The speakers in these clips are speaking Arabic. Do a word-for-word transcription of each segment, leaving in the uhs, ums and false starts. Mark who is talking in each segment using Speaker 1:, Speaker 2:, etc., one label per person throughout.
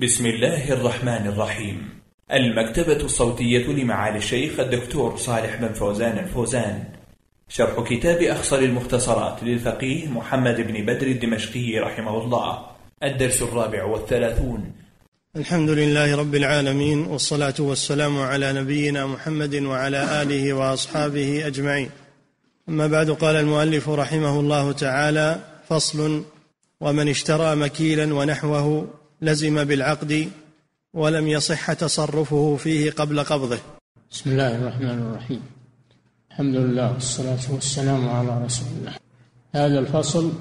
Speaker 1: بسم الله الرحمن الرحيم. المكتبة الصوتية لمعالي الشيخ الدكتور صالح بن فوزان الفوزان، شرح كتاب أخصر المختصرات للفقيه محمد بن بدر الدمشقي رحمه الله، الدرس الرابع والثلاثون.
Speaker 2: الحمد لله رب العالمين، والصلاة والسلام على نبينا محمد وعلى آله وأصحابه أجمعين. أما بعد، قال المؤلف رحمه الله تعالى: فصل: ومن اشترى مكيلا ونحوه لزم بالعقد ولم يصح تصرفه فيه قبل قبضه.
Speaker 3: بسم الله الرحمن الرحيم. الحمد لله والصلاة والسلام على رسول الله. هذا الفصل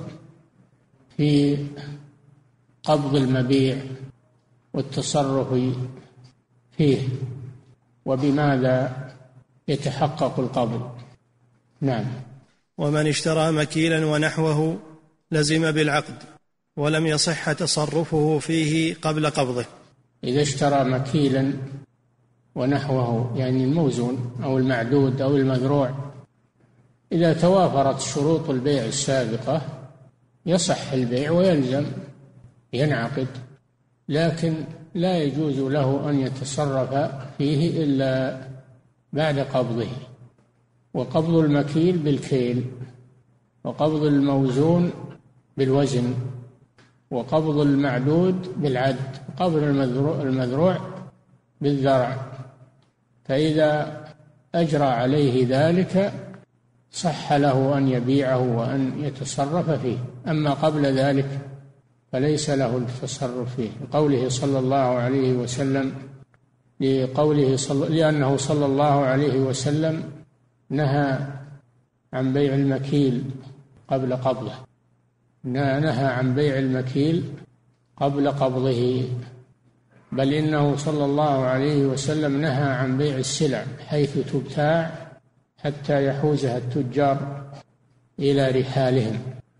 Speaker 3: في قبض المبيع والتصرف فيه وبماذا يتحقق القبض. نعم.
Speaker 2: ومن اشترى مكيلا ونحوه لزم بالعقد ولم يصح تصرفه فيه قبل قبضه.
Speaker 3: إذا اشترى مكيلا ونحوه، يعني الموزون أو المعدود أو المذروع، إذا توافرت شروط البيع السابقة يصح البيع ويلزم ينعقد، لكن لا يجوز له أن يتصرف فيه إلا بعد قبضه. وقبض المكيل بالكيل، وقبض الموزون بالوزن، وقبض المعدود بالعد، وقبض المذروع, المذروع بالذرع. فإذا أجرى عليه ذلك صح له أن يبيعه وأن يتصرف فيه، أما قبل ذلك فليس له التصرف فيه، لقوله صلى الله عليه وسلم لقوله صل... لأنه صلى الله عليه وسلم نهى عن بيع المكيل قبل قبضه، نهى عن بيع المكيل قبل قبضه، بل إنه صلى الله عليه وسلم نهى عن بيع السلع حيث تبتاع حتى يحوزها التجار إلى رحالهم،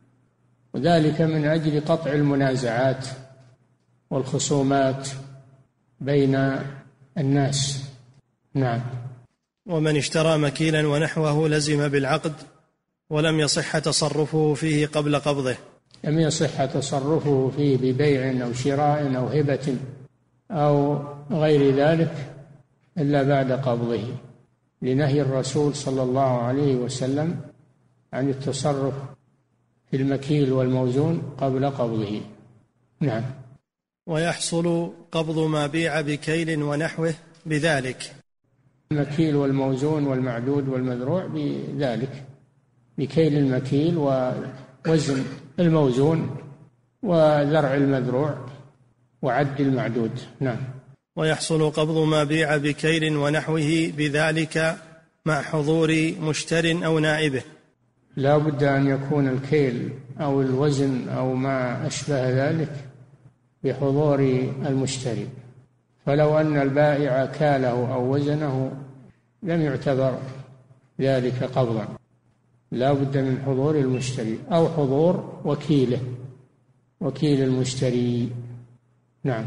Speaker 3: وذلك من أجل قطع المنازعات والخصومات بين الناس. نعم.
Speaker 2: ومن اشترى مكيلا ونحوه لزم بالعقد ولم يصح تصرفه فيه قبل قبضه.
Speaker 3: لم يصح تصرفه فيه ببيع أو شراء أو هبة أو غير ذلك إلا بعد قبضه، لنهي الرسول صلى الله عليه وسلم عن التصرف في المكيل والموزون قبل قبضه. نعم.
Speaker 2: ويحصل قبض ما بيع بكيل ونحوه بذلك.
Speaker 3: المكيل والموزون والمعدود والمذروع بذلك، بكيل المكيل ووزن الموزون وذرع المذروع وعد المعدود. نعم.
Speaker 2: ويحصل قبض ما بيع بكيل ونحوه بذلك مع حضور مشتر أو نائبه.
Speaker 3: لا بد أن يكون الكيل أو الوزن أو ما أشبه ذلك بحضور المشتري، فلو أن البائع كاله أو وزنه لم يعتبر ذلك قبضا، لا بد من حضور المشتري أو حضور وكيله، وكيل المشتري. نعم.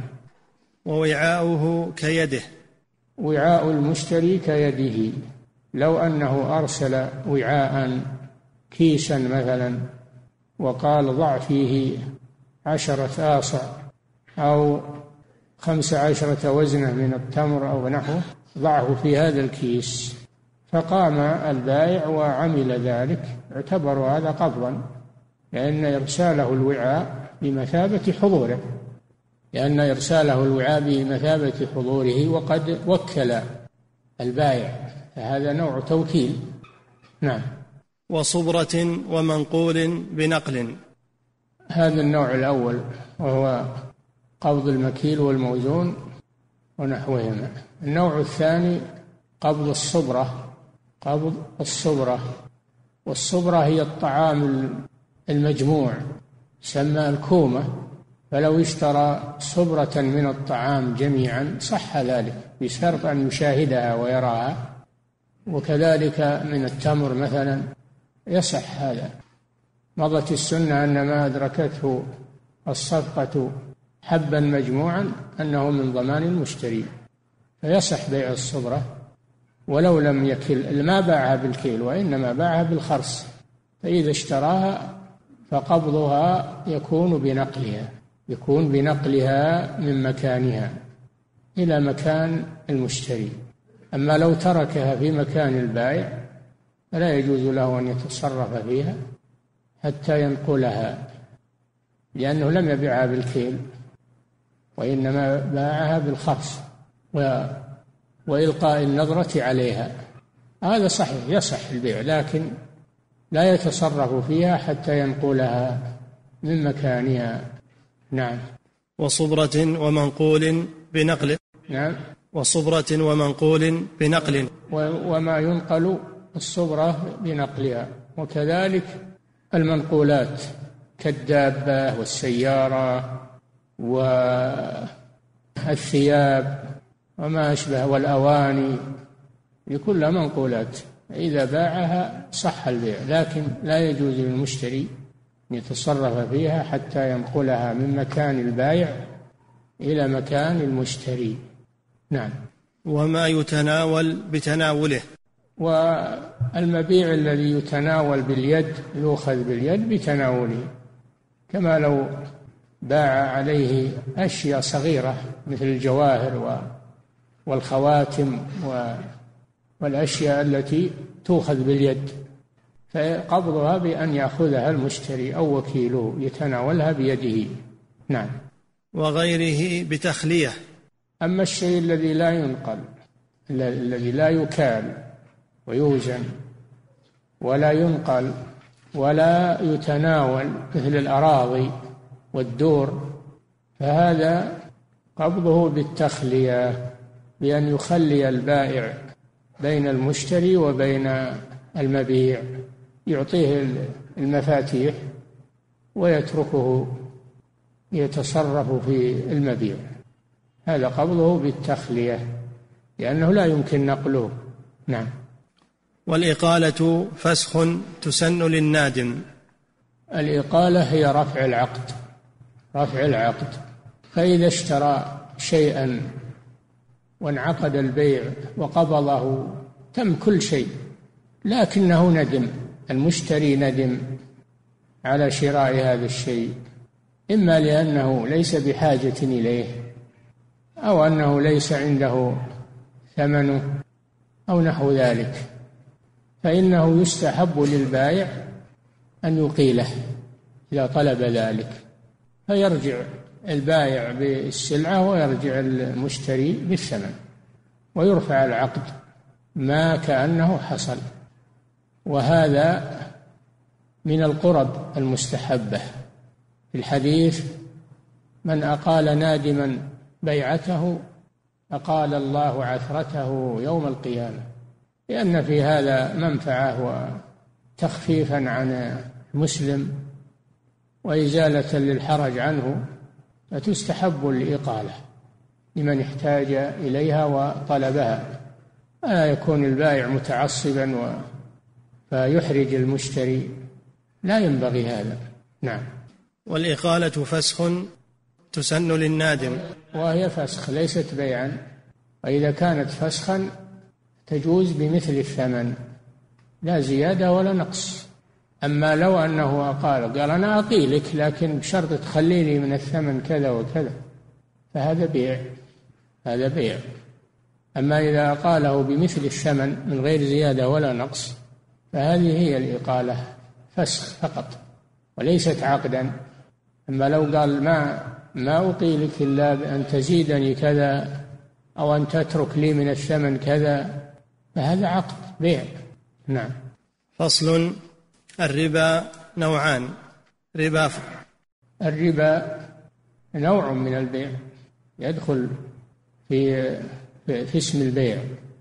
Speaker 2: ووعاؤه كيده.
Speaker 3: وعاء المشتري كيده، لو أنه أرسل وعاء كيسا مثلا وقال ضع فيه عشرة آصع أو خمس عشرة وزنة من التمر أو نحوه، ضعه في هذا الكيس، فقام البائع وعمل ذلك، اعتبر هذا قبضا، لأن إرساله الوعاء بمثابة حضوره، لأن إرساله الوعاء بمثابة حضوره وقد وكل البائع، فهذا نوع توكيل. نعم.
Speaker 2: وصبرة ومنقول بنقل.
Speaker 3: هذا النوع الأول وهو قبض المكيل والموزون ونحوهما. النوع الثاني قبض الصبرة. قبض الصبرة، والصبرة هي الطعام المجموع، يسمى الكومة، فلو اشترى صبرة من الطعام جميعا صح ذلك بشرط أن يشاهدها ويراها، وكذلك من التمر مثلا يصح هذا. مضت السنة أن ما أدركته الصفقة حبا مجموعا أنه من ضمان المشتري، فيصح بيع الصبرة ولو لم يكل، ما باعها بالكيل وإنما باعها بالخرص، فإذا اشتراها فقبضها يكون بنقلها، يكون بنقلها من مكانها إلى مكان المشتري. أما لو تركها في مكان البائع فلا يجوز له أن يتصرف فيها حتى ينقلها، لأنه لم يبيعها بالكيل وإنما باعها بالخرص وإلقاء النظرة عليها. هذا صحيح يصح البيع، لكن لا يتصرف فيها حتى ينقلها من مكانها. نعم.
Speaker 2: وصبرة ومنقول بنقل.
Speaker 3: نعم.
Speaker 2: وصبرة ومنقول بنقل.
Speaker 3: وما ينقل الصبرة بنقلها، وكذلك المنقولات كالدابة والسيارة والثياب وما أشبه والأواني، لكل منقولات إذا باعها صح البيع، لكن لا يجوز للمشتري أن يتصرف فيها حتى ينقلها من مكان البائع إلى مكان المشتري. نعم.
Speaker 2: وما يتناول بتناوله.
Speaker 3: والمبيع الذي يتناول باليد يؤخذ باليد بتناوله، كما لو باع عليه أشياء صغيرة مثل الجواهر والخواتم والأشياء التي تؤخذ باليد، فقبضها بأن يأخذها المشتري أو وكيله يتناولها بيده. نعم.
Speaker 2: وغيره بتخلية.
Speaker 3: أما الشيء الذي لا ينقل، الذي لا يكال ويوزن ولا ينقل ولا يتناول مثل الأراضي والدور، فهذا قبضه بالتخلية، بأن يخلي البائع بين المشتري وبين المبيع، يعطيه المفاتيح ويتركه يتصرف في المبيع. هذا قبضه بالتخلية لأنه لا يمكن نقله. نعم.
Speaker 2: والإقالة فسخ تسن للنادم.
Speaker 3: الإقالة هي رفع العقد، رفع العقد. فإذا اشترى شيئا وانعقد البيع وقبضه تم كل شيء، لكنه ندم، المشتري ندم على شراء هذا الشيء، إما لأنه ليس بحاجة إليه أو أنه ليس عنده ثمنه أو نحو ذلك، فإنه يستحب للبائع أن يقيله إذا طلب ذلك، فيرجع البائع بالسلعة ويرجع المشتري بالثمن ويرفع العقد ما كأنه حصل. وهذا من القرب المستحبة في الحديث: من أقال نادما بيعته أقال الله عثرته يوم القيامة، لأن في هذا منفعة وتخفيفا عن المسلم وإزالة للحرج عنه، فتستحب الإقالة لمن احتاج إليها وطلبها، لا يكون البائع متعصبا و فيحرج المشتري، لا ينبغي هذا. نعم.
Speaker 2: والإقالة فسخ تسن للنادم.
Speaker 3: وهي فسخ ليست بيعا، وإذا كانت فسخا تجوز بمثل الثمن لا زيادة ولا نقص. أما لو أنه أقال قال أنا أقيلك لكن بشرط تخليني من الثمن كذا وكذا، فهذا بيع، هذا بيع. أما إذا أقاله بمثل الثمن من غير زيادة ولا نقص فهذه هي الإقالة، فسخ فقط وليست عقدا. أما لو قال ما ما أقيلك إلا بأن تزيدني كذا أو أن تترك لي من الثمن كذا، فهذا عقد بيع. نعم.
Speaker 2: فصل: الربا نوعان. ربا
Speaker 3: الربا نوع من البيع يدخل في في اسم البيع،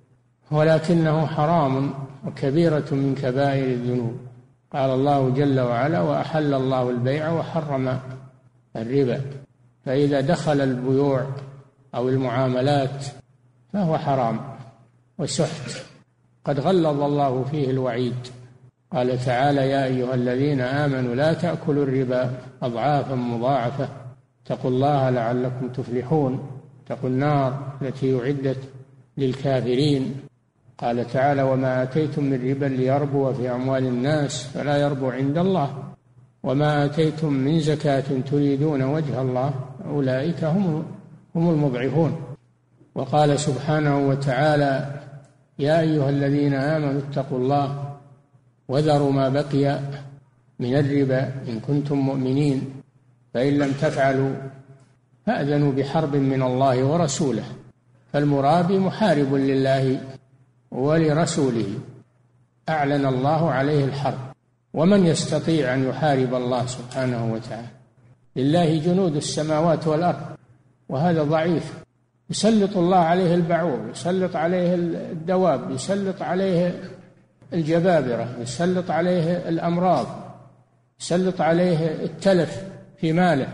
Speaker 3: ولكنه حرام وكبيرة من كبائر الذنوب. قال الله جل وعلا: وأحل الله البيع وحرم الربا. فإذا دخل البيوع أو المعاملات فهو حرام وسحت، قد غلظ الله فيه الوعيد. قال تعالى: يا أيها الذين آمنوا لا تأكلوا الربا أضعافا مضاعفة اتقوا الله لعلكم تفلحون، اتقوا النار التي أعدت للكافرين. قال تعالى: وما آتيتم من ربا ليربو في أموال الناس فلا يربو عند الله وما آتيتم من زكاة تريدون وجه الله أولئك هم هم المضعفون. وقال سبحانه وتعالى: يا أيها الذين آمنوا اتقوا الله وذروا ما بقي من الربا إن كنتم مؤمنين فإن لم تفعلوا فأذنوا بحرب من الله ورسوله. فالمرابي محارب لله ولرسوله، أعلن الله عليه الحرب. ومن يستطيع أن يحارب الله سبحانه وتعالى؟ لله جنود السماوات والأرض، وهذا ضعيف. يسلط الله عليه البعوض، يسلط عليه الدواب، يسلط عليه الجبابرة، يسلط عليه الأمراض، يسلط عليه التلف في ماله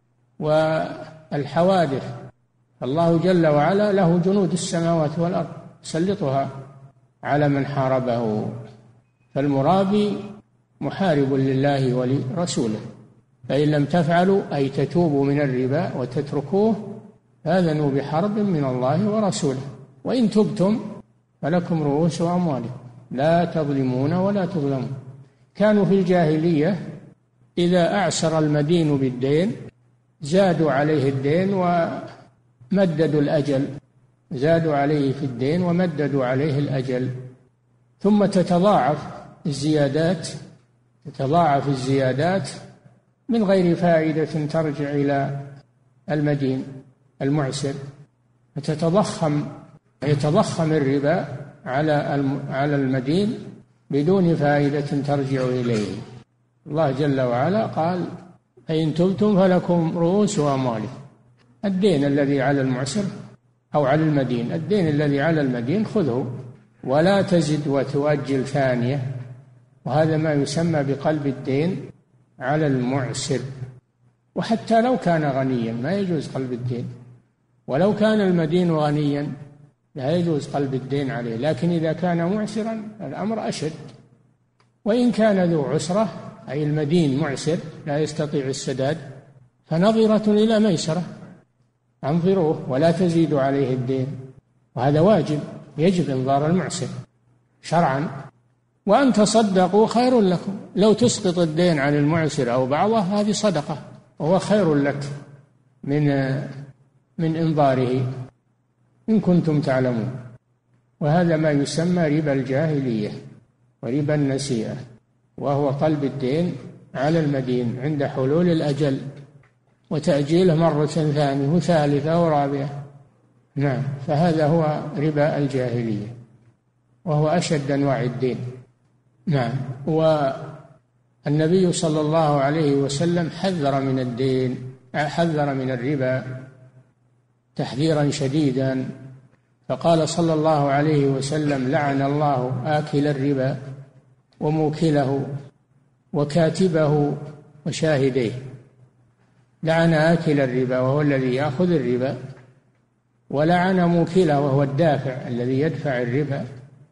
Speaker 3: والحوادث. الله جل وعلا له جنود السماوات والأرض يسلطها على من حاربه. فالمرابي محارب لله ولرسوله. فإن لم تفعلوا أي تتوبوا من الربا وتتركوه فآذنوا بحرب من الله ورسوله. وإن تبتم فلكم رؤوس أموالكم لا تظلمون ولا تظلمون. كانوا في الجاهلية إذا أعسر المدين بالدين زادوا عليه الدين ومددوا الأجل، زادوا عليه في الدين ومددوا عليه الأجل، ثم تتضاعف الزيادات تتضاعف الزيادات من غير فائدة ترجع إلى المدين المعسر، فتتضخم يتضخم الربا على على المدين بدون فائدة ترجع إليه. الله جل وعلا قال: فإن تبتم فلكم رؤوس أموالكم. الدين الذي على المعسر أو على المدين، الدين الذي على المدين خذه ولا تزد وتؤجل ثانية، وهذا ما يسمى بقلب الدين على المعسر. وحتى لو كان غنيا ما يجوز قلب الدين، ولو كان المدين غنيا لا يجوز قلب الدين عليه، لكن إذا كان معسرا الأمر أشد. وإن كان ذو عسرة أي المدين معسر لا يستطيع السداد فنظرة إلى ميسرة، انظروه ولا تزيدوا عليه الدين، وهذا واجب، يجب انظار المعسر شرعا. وأن تصدقوا خير لكم، لو تسقط الدين عن المعسر أو بعضه هذه صدقة وهو خير لك من من إنظاره إن كنتم تعلمون. وهذا ما يسمى ربا الجاهلية وربا النسيئة، وهو قلب الدين على المدين عند حلول الأجل وتأجيله مرة ثانية وثالثة ورابعة. نعم، فهذا هو ربا الجاهلية وهو أشد أنواع الدين. نعم. والنبي صلى الله عليه وسلم حذر من الدين، حذر من الربا تحذيرا شديدا، فقال صلى الله عليه وسلم: لعن الله آكل الربا وموكله وكاتبه وشاهديه. لعن آكل الربا وهو الذي يأخذ الربا، ولعن موكله وهو الدافع الذي يدفع الربا،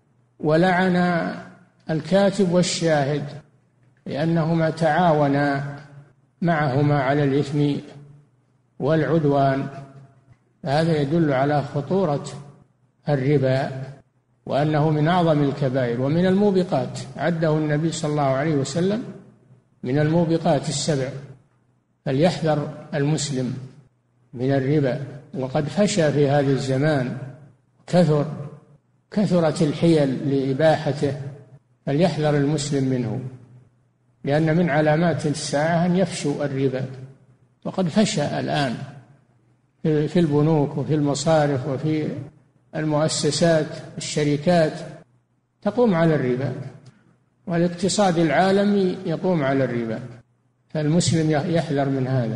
Speaker 3: ولعن الكاتب والشاهد لأنهما تعاونا معهما على الإثم والعدوان. هذا يدل على خطورة الربا وأنه من أعظم الكبائر ومن الموبقات، عده النبي صلى الله عليه وسلم من الموبقات السبع. فليحذر المسلم من الربا، وقد فشى في هذا الزمان، كثر كثرت الحيل لإباحته، فليحذر المسلم منه، لأن من علامات الساعة أن يفشو الربا، وقد فشى الآن في البنوك وفي المصارف وفي المؤسسات الشركات تقوم على الربا، والاقتصاد العالمي يقوم على الربا. فالمسلم يحذر من هذا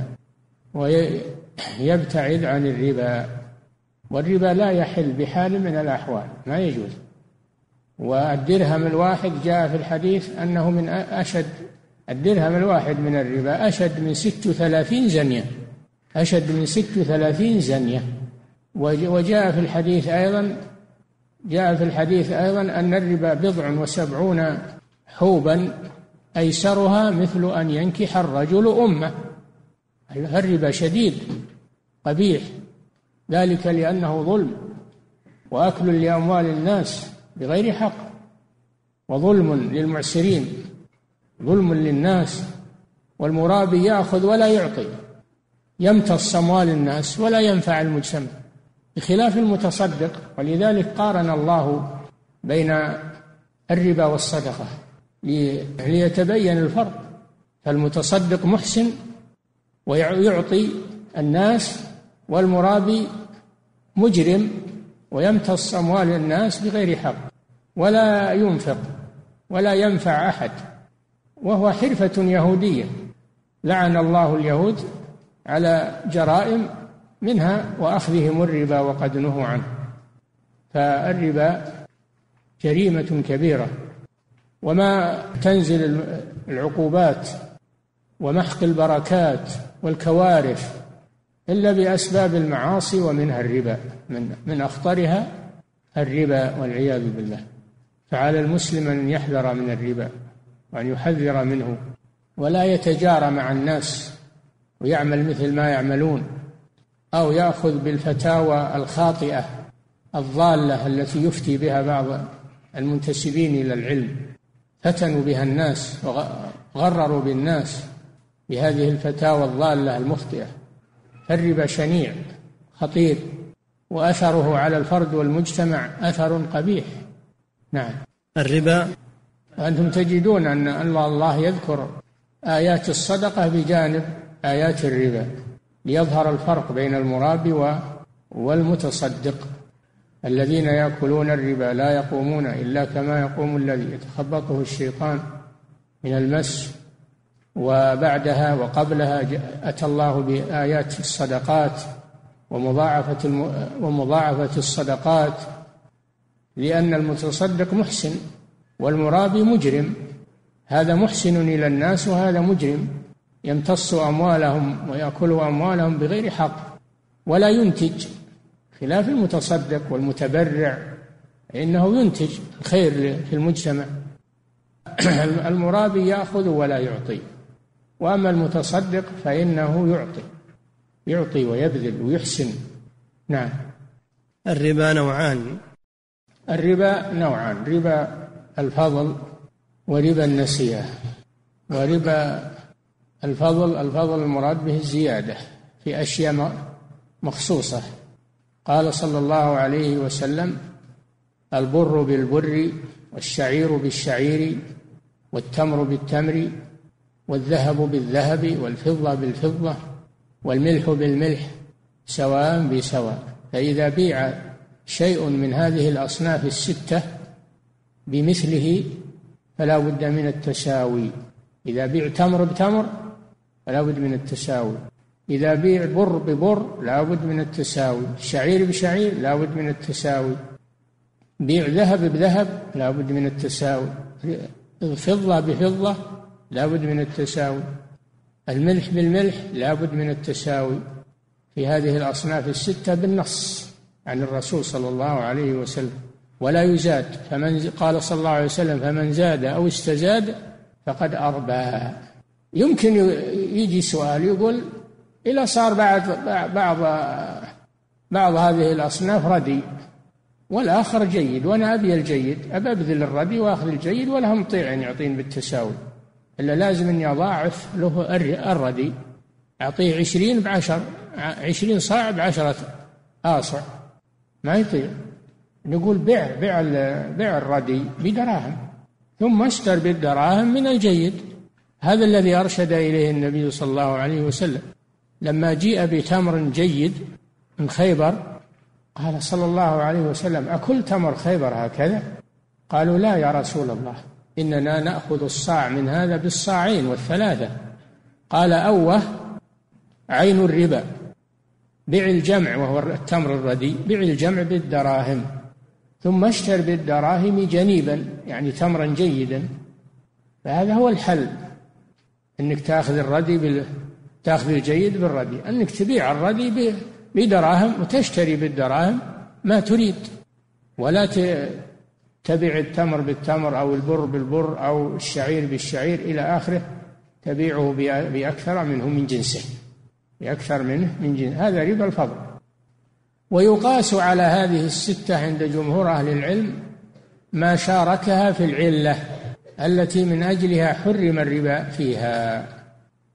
Speaker 3: ويبتعد عن الربا، والربا لا يحل بحال من الأحوال، ما يجوز. والدرهم الواحد جاء في الحديث أنه من أشد الدرهم الواحد من الربا أشد من ست وثلاثين زنية، أشد من ست وثلاثين زنية. وجاء في الحديث أيضا جاء في الحديث أيضا أن الربا بضع وسبعون حوبا أيسرها مثل أن ينكح الرجل أمه. الربا شديد قبيح، ذلك لأنه ظلم وأكل لأموال الناس بغير حق، وظلم للمعسرين، ظلم للناس والمرابي يأخذ ولا يعطي، يمتص أموال الناس ولا ينفع المجتمع، بخلاف المتصدق. ولذلك قارن الله بين الربا والصدقة ليتبين الفرق. فالمتصدق محسن ويعطي الناس، والمرابي مجرم ويمتص أموال الناس بغير حق ولا ينفق ولا ينفع أحد، وهو حرفة يهودية لعن الله اليهود على جرائم منها وأخذهم الربا وقد نهوا عنه. فالربا جريمة كبيرة، وما تنزل العقوبات ومحق البركات والكوارث إلا بأسباب المعاصي، ومنها الربا، من, من أخطرها الربا والعياذ بالله. فعلى المسلم أن يحذر من الربا وأن يحذر منه، ولا يتجارى مع الناس ويعمل مثل ما يعملون، أو يأخذ بالفتاوى الخاطئة الضالة التي يفتي بها بعض المنتسبين إلى العلم، فتنوا بها الناس وغرروا بالناس بهذه الفتاوى الضالة المخطئة. فالربا شنيع خطير، وأثره على الفرد والمجتمع أثر قبيح. نعم.
Speaker 2: الربا،
Speaker 3: أنتم تجدون أن الله يذكر آيات الصدقة بجانب آيات الربا ليظهر الفرق بين المرابي والمتصدق. الذين يأكلون الربا لا يقومون إلا كما يقوم الذي يتخبطه الشيطان من المس. وبعدها وقبلها أتى الله بآيات الصدقات ومضاعفة الم... ومضاعفة الصدقات، لأن المتصدق محسن والمرابي مجرم. هذا محسن إلى الناس وهذا مجرم، يمتص أموالهم ويأكل أموالهم بغير حق ولا ينتج، خلاف المتصدق والمتبرع إنه ينتج الخير في المجتمع. المرابي يأخذ ولا يعطي، وأما المتصدق فإنه يعطي يعطي ويبذل ويحسن. نعم.
Speaker 2: الربا نوعان.
Speaker 3: الربا نوعان: ربا الفضل وربا النسيئة. وربا الفضل الفضل المراد به الزيادة في أشياء مخصوصة. قال صلى الله عليه وسلم: البر بالبر والشعير بالشعير والتمر بالتمر والذهب بالذهب والفضة بالفضة والملح بالملح سواء بسواء. فإذا بيع شيء من هذه الأصناف الستة بمثله فلا بد من التساوي. إذا بيع تمر بتمر فلا بد من التساوي، إذا بيع بر ببر لا بد من التساوي، شعير بشعير لا بد من التساوي، بيع ذهب بذهب لا بد من التساوي، فضة بفضة لا بد من التساوي، الملح بالملح لا بد من التساوي في هذه الأصناف الستة بالنص عن الرسول صلى الله عليه وسلم، ولا يزاد. فمن قال صلى الله عليه وسلم: فمن زاد أو استزاد فقد أربى. يمكن يجي سؤال يقول: إلا صار بعد بعض بعض هذه الأصناف ردي والآخر جيد، وأنا أبي الجيد، أبى أبذل الردي وأخذ الجيد، ولا هم طيعين يعطين بالتساوي، إلا لازم أني أضاعف له الردي، أعطيه عشرين بعشر، عشرين صاع بعشرة آصع، ما يطيع. نقول بيع بيع بيع الردي بدراهم ثم اشتر بالدراهم من الجيد. هذا الذي أرشد إليه النبي صلى الله عليه وسلم لما جيء بتمر جيد من خيبر. قال صلى الله عليه وسلم: أكل تمر خيبر هكذا؟ قالوا: لا يا رسول الله، إننا نأخذ الصاع من هذا بالصاعين والثلاثة. قال: أوه عين الربا، بيع الجمع وهو التمر الردي، بيع الجمع بالدراهم ثم اشتر بالدراهم جنيبا، يعني تمرا جيدا. فهذا هو الحل، أنك تأخذ الردي بال... تأخذ الجيد بالردي، أنك تبيع الردي بدراهم وتشتري بالدراهم ما تريد، ولا تبيع التمر بالتمر أو البر بالبر أو الشعير بالشعير إلى آخره، تبيعه بأكثر منه من جنسه، بأكثر منه من جنسه. هذا ربا الفضل. ويقاس على هذه الستة عند جمهور أهل العلم ما شاركها في العلة التي من أجلها حرم الربا فيها.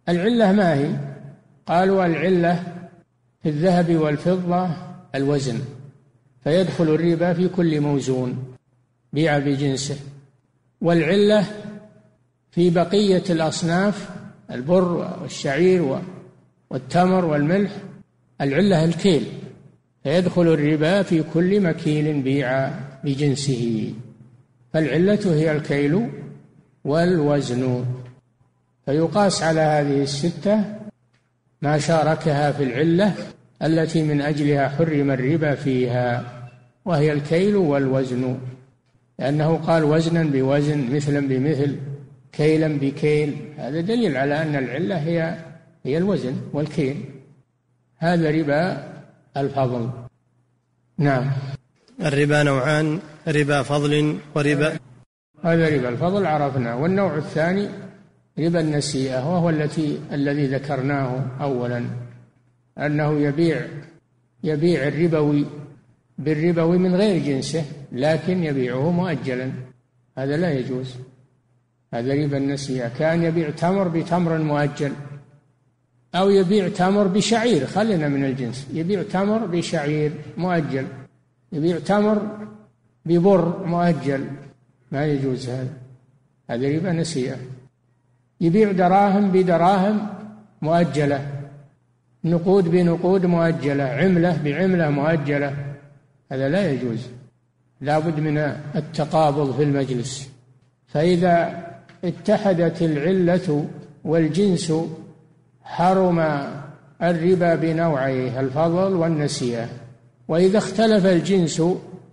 Speaker 3: العلة ما هي؟ قالوا العلة في الذهب والفضة الوزن، فيدخل الربا في كل موزون بيع بجنسه. والعلة في بقية الأصناف البر والشعير والتمر والملح، العلة الكيل، فيدخل الربا في كل مكيل بيع بجنسه. فالعلة هي الكيل والوزن، فيقاس على هذه الستة ما شاركها في العلة التي من أجلها حرم الربا فيها، وهي الكيل والوزن، لأنه قال وزنا بوزن، مثلا بمثل، كيلا بكيل. هذا دليل على أن العلة هي هي الوزن والكيل. هذا ربا الفضل. نعم.
Speaker 2: الربا نوعان: ربا فضل وربا.
Speaker 3: هذا ربا الفضل عرفناه. والنوع الثاني ربا النسيئة، وهو التي الذي ذكرناه أولا، أنه يبيع يبيع الربوي بالربوي من غير جنسه، لكن يبيعه مؤجلا، هذا لا يجوز. هذا ربا النسيئة. كان يبيع تمر بتمر مؤجل، أو يبيع تمر بشعير، خلينا من الجنس، يبيع تمر بشعير مؤجل، يبيع تمر ببر مؤجل، ما يجوز هذا. هذا ربا نسيئة. يبيع دراهم بدراهم مؤجلة، نقود بنقود مؤجلة، عملة بعملة مؤجلة، هذا لا يجوز. لا بد من التقابض في المجلس. فإذا اتحدت العلة والجنس حرم الربا بنوعيه الفضل والنسيئة. وإذا اختلف الجنس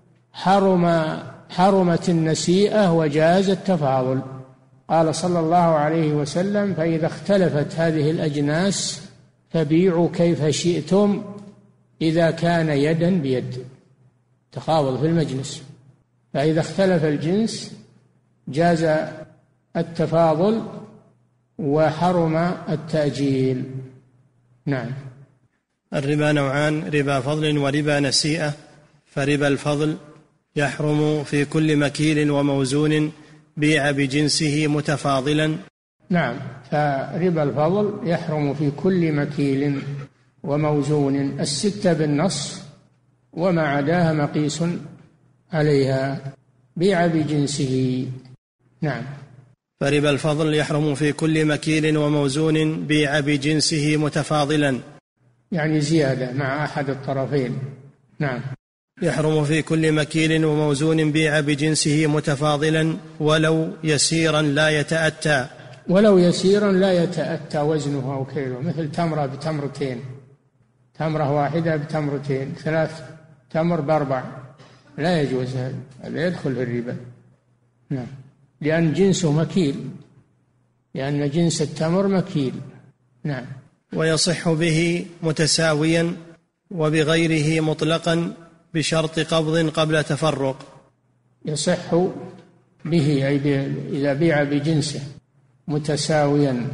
Speaker 3: حرم حرمت النسيئة وجاز التفاضل. قال صلى الله عليه وسلم: فإذا اختلفت هذه الأجناس فبيعوا كيف شئتم إذا كان يدا بيد، تقابض في المجلس. فإذا اختلف الجنس جاز التفاضل وحرم التأجيل. نعم.
Speaker 2: الربا نوعان: ربا فضل وربا نسيئة. فربا الفضل يحرم في كل مكيل وموزون بيع بجنسه متفاضلا.
Speaker 3: نعم. فربا الفضل يحرم في كل مكيل وموزون، الستة بالنص، وما عداها مقيس عليها، بيع بجنسه. نعم.
Speaker 2: فربا الفضل يحرم في كل مكيل وموزون بيع بجنسه متفاضلا،
Speaker 3: يعني زيادة مع أحد الطرفين. نعم.
Speaker 2: يحرم في كل مكيل وموزون بيع بجنسه متفاضلا ولو يسيرا لا يتأتى.
Speaker 3: ولو يسيرا لا يتأتى وزنه أو كيله، مثل تمرة بتمرتين، تمرة واحدة بتمرتين، ثلاث تمر بأربع، لا يجوز هذا، هذا يدخل في الربا. نعم. لأن جنسه مكيل، لأن جنس التمر مكيل. نعم.
Speaker 2: ويصح به متساويا وبغيره مطلقا بشرط قبض قبل تفرق.
Speaker 3: يصح به أي إذا بيع بجنسه متساويا،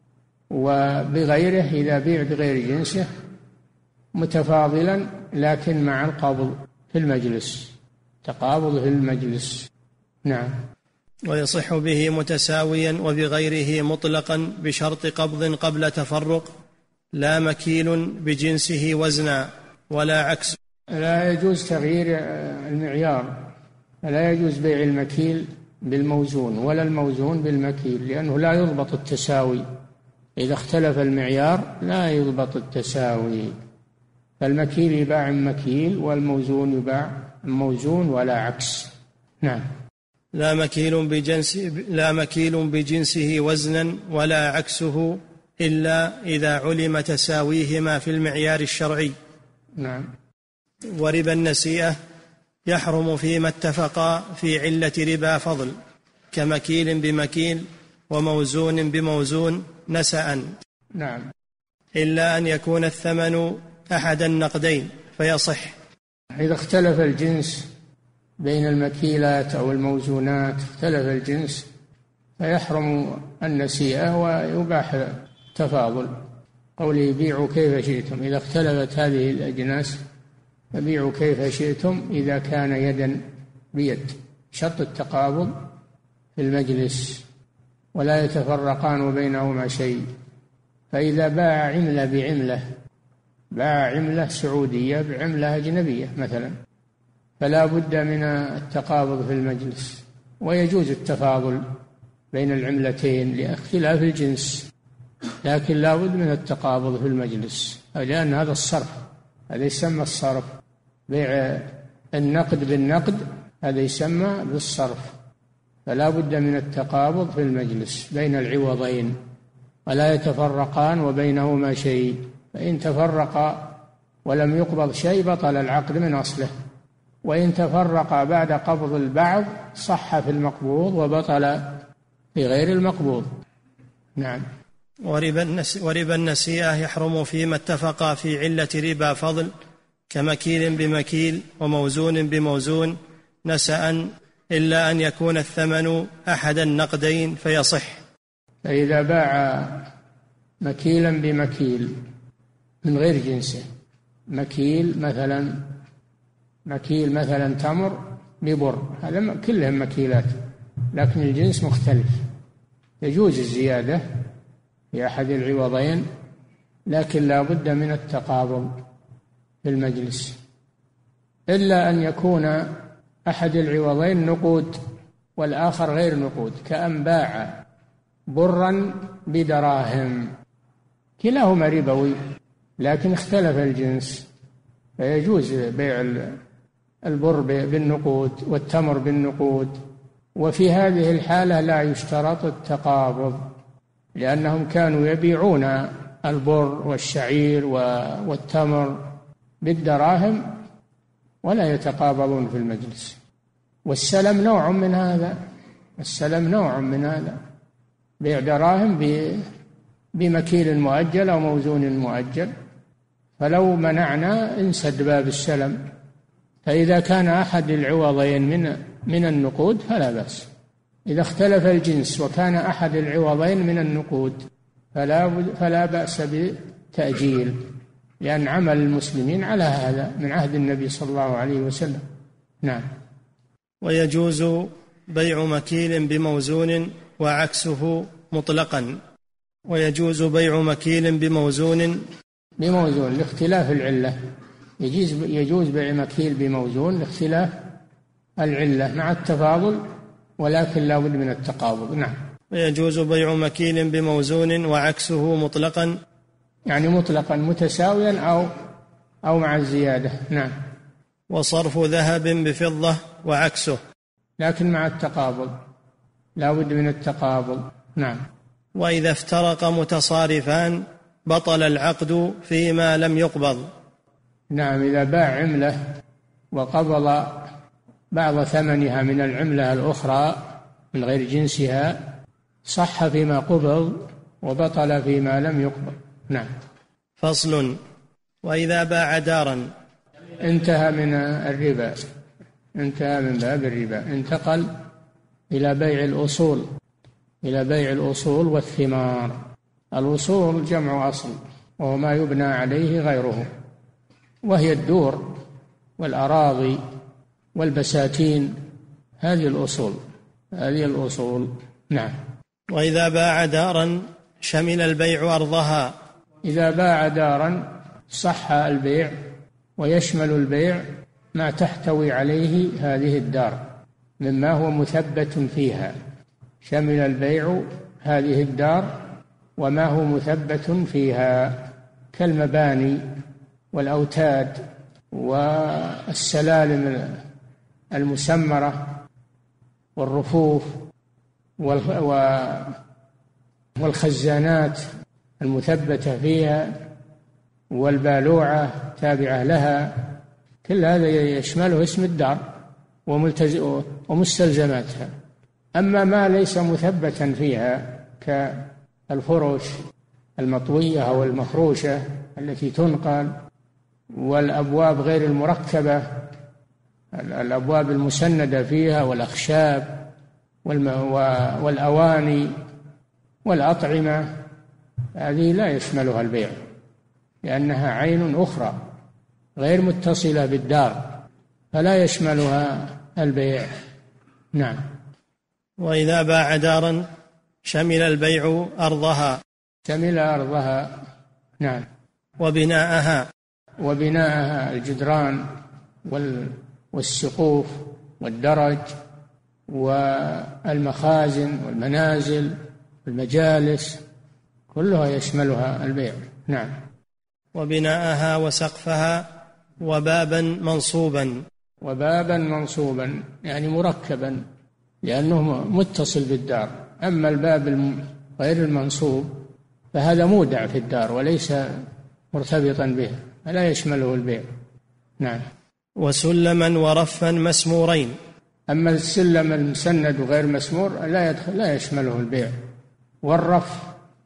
Speaker 3: وبغيره إذا بيع بغير جنسه متفاضلا، لكن مع القبض في المجلس، تقابض في المجلس. نعم.
Speaker 2: ويصح به متساويا وبغيره مطلقا بشرط قبض قبل تفرق، لا مكيل بجنسه وزنا ولا عكس.
Speaker 3: لا يجوز تغيير المعيار، لا يجوز بيع المكيل بالموزون ولا الموزون بالمكيل، لأنه لا يضبط التساوي. إذا اختلف المعيار لا يضبط التساوي، فالمكيل يباع مكيل والموزون يباع موزون ولا عكس. نعم.
Speaker 2: لا مكيل بجنس لا مكيل بجنسه وزنا ولا عكسه إلا إذا علم تساويهما في المعيار الشرعي.
Speaker 3: نعم.
Speaker 2: وربا النسيئة يحرم فيما اتفقا في علة ربا فضل، كمكيل بمكيل وموزون بموزون نسأ.
Speaker 3: نعم.
Speaker 2: إلا أن يكون الثمن أحد النقدين فيصح.
Speaker 3: إذا اختلف الجنس بين المكيلات أو الموزونات، اختلف الجنس، فيحرم النسيئة ويباح تفاضل. قوله بيعوا كيف شئتم، إذا اختلفت هذه الأجناس فبيعوا كيف شئتم إذا كان يدا بيد، شرط التقابض في المجلس، ولا يتفرقان بينهما شيء. فإذا باع عملة بعملة، باع عملة سعودية بعملة أجنبية مثلا، فلا بد من التقابض في المجلس. ويجوز التفاضل بين العملتين لاختلاف الجنس، لكن لا بد من التقابض في المجلس، لأن هذا الصرف، هذا يسمى الصرف. بيع النقد بالنقد هذا يسمى بالصرف، فلا بد من التقابض في المجلس بين العوضين، ولا يتفرقان وبينهما شيء. فإن تفرقا ولم يقبض شيء بطل العقد من أصله، وإن تفرقا بعد قبض البعض صح في المقبوض وبطل في غير المقبوض. نعم.
Speaker 2: وربا النسيئة يحرم فيما اتفقا في علة ربا فضل، كمكيل بمكيل وموزون بموزون نسأ، إلا أن يكون الثمن أحد النقدين فيصح.
Speaker 3: فإذا باع مكيلا بمكيل من غير جنسه، مكيل مثلا مكيل مثلا تمر ببر، هذا كلهم مكيلات لكن الجنس مختلف، يجوز الزيادة في أحد العوضين، لكن لا بد من التقابض في المجلس، إلا أن يكون أحد العوضين نقود والآخر غير نقود، كأن باع برا بدراهم، كلاهما ربوي لكن اختلف الجنس، فيجوز بيع البر بالنقود والتمر بالنقود. وفي هذه الحالة لا يشترط التقابض، لأنهم كانوا يبيعون البر والشعير والتمر بالدراهم ولا يتقابضون في المجلس. والسلم نوع من هذا، السلم نوع من هذا، بيع دراهم بمكيل مؤجل أو موزون مؤجل، فلو منعنا انسد باب السلم. فإذا كان أحد العوضين من من النقود فلا بأس، إذا اختلف الجنس وكان أحد العوضين من النقود فلا فلا بأس بتأجيل، لأن عمل المسلمين على هذا من عهد النبي صلى الله عليه وسلم. نعم.
Speaker 2: ويجوز بيع مكيل بموزون وعكسه مطلقا، ويجوز بيع مكيل بموزون
Speaker 3: بموزون لاختلاف العلة، يجوز يجوز بيع مكيل بموزون لاختلاف العلة مع التفاضل، ولكن لا بد من التقابض. نعم.
Speaker 2: ويجوز بيع مكيل بموزون وعكسه مطلقا،
Speaker 3: يعني مطلقا متساويا أو أو مع الزيادة. نعم.
Speaker 2: وصرف ذهب بفضة وعكسه،
Speaker 3: لكن مع التقابض، لا بد من التقابض. نعم.
Speaker 2: وإذا افترق متصارفان بطل العقد فيما لم يقبض.
Speaker 3: نعم. إذا باع عملة وقبض بعض ثمنها من العملة الأخرى من غير جنسها صح فيما قبض وبطل فيما لم يقبض. نعم.
Speaker 2: فصل. وإذا باع دارا
Speaker 3: انتهى من الربا، انتهى من باب الربا، انتقل إلى بيع الأصول، إلى بيع الأصول والثمار. الأصول جمع أصل، وهو ما يبنى عليه غيره، وهي الدور والأراضي والبساتين، هذه الأصول، هذه الأصول. نعم.
Speaker 2: وإذا باع دارا شمل البيع أرضها.
Speaker 3: إذا باع دارا صح البيع ويشمل البيع ما تحتوي عليه هذه الدار مما هو مثبت فيها، شمل البيع هذه الدار وما هو مثبت فيها كالمباني والأوتاد والسلالم المسمرة والرفوف والخزانات المثبتة فيها والبالوعة تابعة لها، كل هذا يشمله اسم الدار ومستلزماتها. أما ما ليس مثبتا فيها كالفرش المطوية أو المفروشة التي تنقل، والأبواب غير المركبة، الأبواب المسندة فيها، والأخشاب والأواني والأطعمة، هذه لا يشملها البيع لأنها عين أخرى غير متصلة بالدار، فلا يشملها البيع. نعم.
Speaker 2: وإذا باع دارا شمل البيع أرضها.
Speaker 3: شمل أرضها. نعم.
Speaker 2: وبناءها
Speaker 3: وبناءها الجدران والسقوف والدرج والمخازن والمنازل والمجالس كلها يشملها البيع. نعم.
Speaker 2: وبناءها وسقفها وبابا منصوبا.
Speaker 3: وبابا منصوبا يعني مركبا لأنه متصل بالدار. أما الباب غير المنصوب فهذا مودع في الدار وليس مرتبطا بها فلا يشمله البيع. نعم.
Speaker 2: وسلما ورفا مسمورين.
Speaker 3: أما السلم المسند وغير مسمور لا يدخل لا يشمله البيع. والرف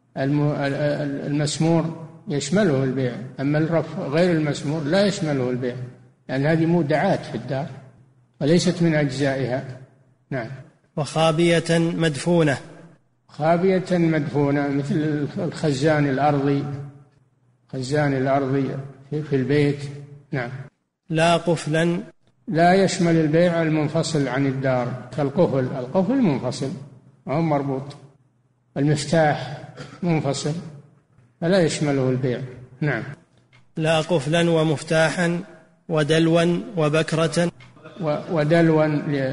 Speaker 3: المسمور يشمله البيع. أما الرف غير المسمور لا يشمله البيع لأن هذه مودعات في الدار وليست من أجزائها. نعم.
Speaker 2: وخابية مدفونة.
Speaker 3: خابية مدفونة مثل الخزان الأرضي خزان الأرضي في البيت. نعم.
Speaker 2: لا قفلا.
Speaker 3: لا يشمل البيع المنفصل عن الدار كالقفل. القفل منفصل أو مربوط. المفتاح منفصل فلا يشمله البيع. نعم.
Speaker 2: لا قفلا ومفتاحا ودلوا وبكرة.
Speaker 3: ودلوا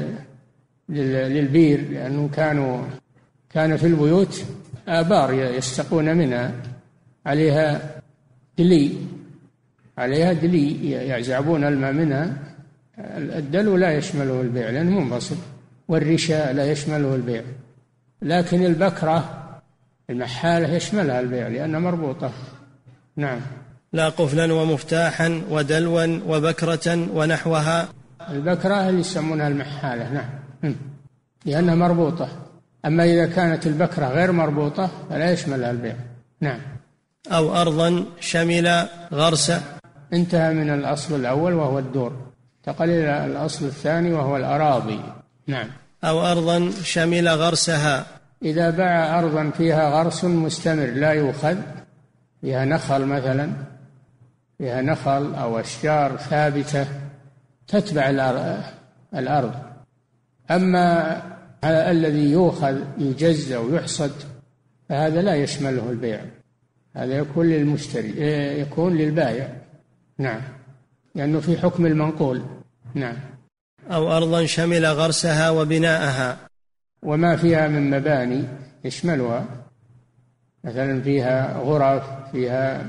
Speaker 3: للبير لأنه كانوا كان في البيوت آبار يستقون منها عليها دلي عليها دلي يعزعبون الماء منها. الدلو لا يشمله البيع لأنه منفصل. والرشاء لا يشمله البيع. لكن البكرة المحالة يشملها البيع لأنها مربوطة. نعم.
Speaker 2: لا قفلا ومفتاحا ودلوا وبكرة ونحوها.
Speaker 3: البكرة اللي يسمونها المحالة. نعم لأنها مربوطة. أما إذا كانت البكرة غير مربوطة فلا يشملها البيع. نعم.
Speaker 2: أو أرضا شمل غرس.
Speaker 3: انتهى من الأصل الأول وهو الدور تقل إلى الأصل الثاني وهو الأراضي. نعم.
Speaker 2: أو أرضا شمل غرسها.
Speaker 3: إذا باع أرضا فيها غرس مستمر لا يؤخذ فيها نخل مثلا فيها نخل أو أشجار ثابتة تتبع الأرض. أما الذي يؤخذ يجزى ويحصد فهذا لا يشمله البيع. هذا يكون للمشتري يكون للبائع. نعم لأنه في حكم المنقول. نعم.
Speaker 2: أو أرضا شمل غرسها وبناءها.
Speaker 3: وما فيها من مباني يشملها مثلا فيها غرف فيها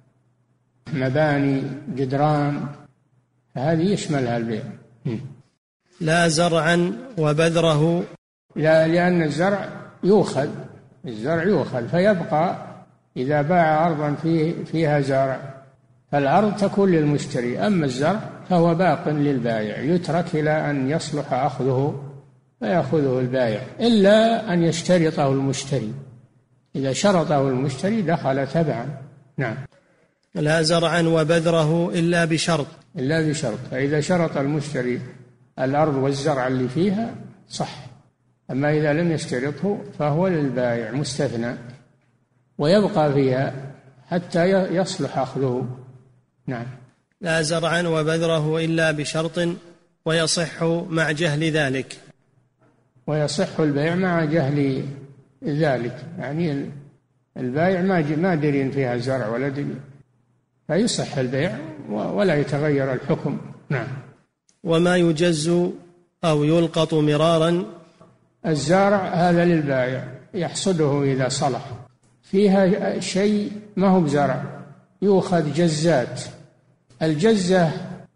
Speaker 3: مباني جدران فهذه يشملها البيع.
Speaker 2: لا زرعا وبذره.
Speaker 3: لا لأن الزرع يؤخذ الزرع يؤخذ فيبقى. إذا باع أرضا فيه فيها زرع فالأرض تكون للمشتري. أما الزرع فهو باق للبائع يترك إلى أن يصلح أخذه فيأخذه البائع إلا أن يشترطه المشتري. إذا شرطه المشتري دخل تبعا. نعم.
Speaker 2: لا زرعا وبذره إلا بشرط.
Speaker 3: إلا بشرط. فإذا شرط المشتري الأرض والزرع اللي فيها صح. أما إذا لم يشترطه فهو للبائع مستثنى ويبقى فيها حتى يصلح أخذه. نعم.
Speaker 2: لا زرعا وبذره إلا بشرط ويصح مع جهل ذلك.
Speaker 3: ويصح البيع مع جهل ذلك يعني البائع ما ما درين فيها زرع ولا درين فيصح البيع ولا يتغير الحكم. نعم.
Speaker 2: وما يجز أو يلقط مرارا.
Speaker 3: الزارع هذا للبائع يحصده إذا صلح. فيها شيء ما هو بزرع يؤخذ جزات. الجزة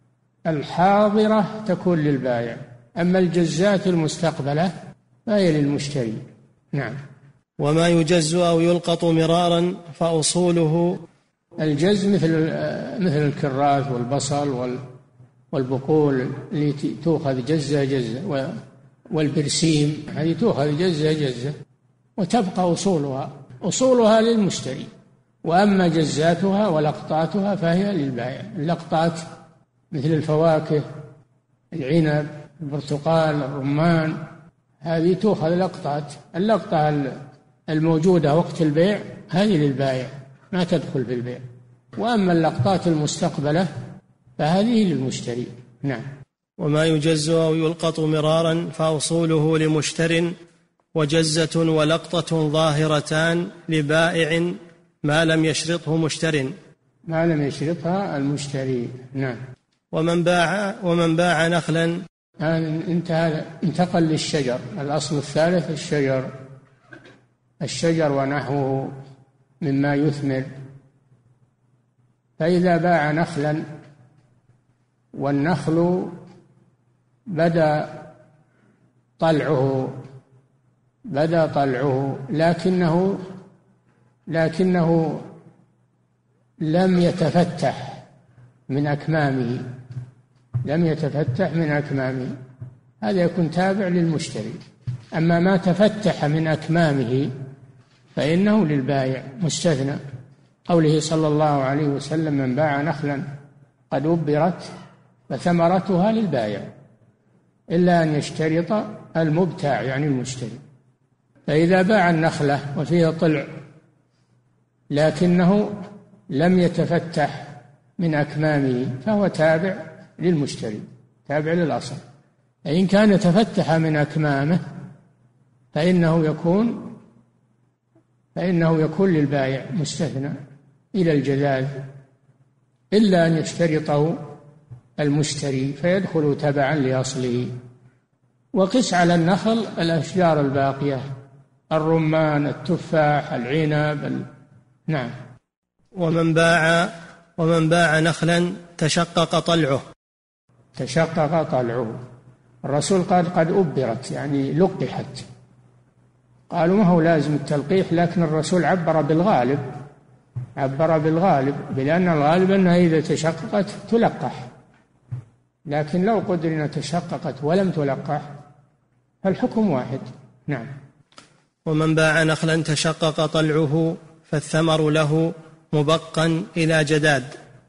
Speaker 3: الحاضرة تكون للبائع. أما الجزات المستقبلة فهي للمشتري. نعم.
Speaker 2: وما يجز أو يلقط مرارا فأصوله.
Speaker 3: الجز مثل مثل الكراث والبصل والبقول اللي تؤخذ جزة جزة والبرسيم هذه تؤخذ جزة جزة وتبقى أصولها أصولها للمشتري. وأما جزاتها ولقطاتها فهي للبائع. اللقطات مثل الفواكه العنب البرتقال الرمان هذه تؤخذ لقطات. اللقطة الموجودة وقت البيع هذه للبائع ما تدخل في البيع. وأما اللقطات المستقبلة فهذه للمشتري. نعم.
Speaker 2: وما يجز أو يلقط مرارا فأصوله لمشتر وجزة ولقطة ظاهرتان لبائع ما لم يشرطه مشتر
Speaker 3: ما لم يشرطها المشتري. نعم.
Speaker 2: ومن باع ومن باع نخلا
Speaker 3: انتهى انتقل للشجر. الأصل الثالث الشجر الشجر ونحوه مما يثمر. فإذا باع نخلا والنخل بدا طلعه بدا طلعه لكنه لكنه لم يتفتح من أكمامه لم يتفتح من أكمامه هذا يكون تابع للمشتري. أما ما تفتح من أكمامه فإنه للبائع مستثنى. قوله صلى الله عليه وسلم: من باع نخلا قد أبرت فثمرتها للبائع إلا أن يشترط المبتاع يعني المشتري. فإذا باع النخلة وفيها طلع لكنه لم يتفتح من أكمامه فهو تابع للمشتري تابع للأصل. فإن كان تفتح من أكمامه فإنه يكون فإنه يكون للبائع مستثنى إلى الجذاذ إلا أن يشترطه المشتري فيدخل تبعا لأصله. وقس على النخل الأشجار الباقية: الرمان، التفاح، العنب ال... نعم.
Speaker 2: ومن باع ومن باع نخلا تشقق طلعه
Speaker 3: تشقق طلعه الرسول قال قد أبرت يعني لقحت. قالوا ما هو لازم التلقيح، لكن الرسول عبر بالغالب عبر بالغالب بلأن الغالب أنها إذا تشققت تلقح، لكن لو قدرنا تشققت ولم تلقح فالحكم واحد. نعم.
Speaker 2: ومن باع نخلا تشقق طلعه فالثمر له مبقا إلى جداد.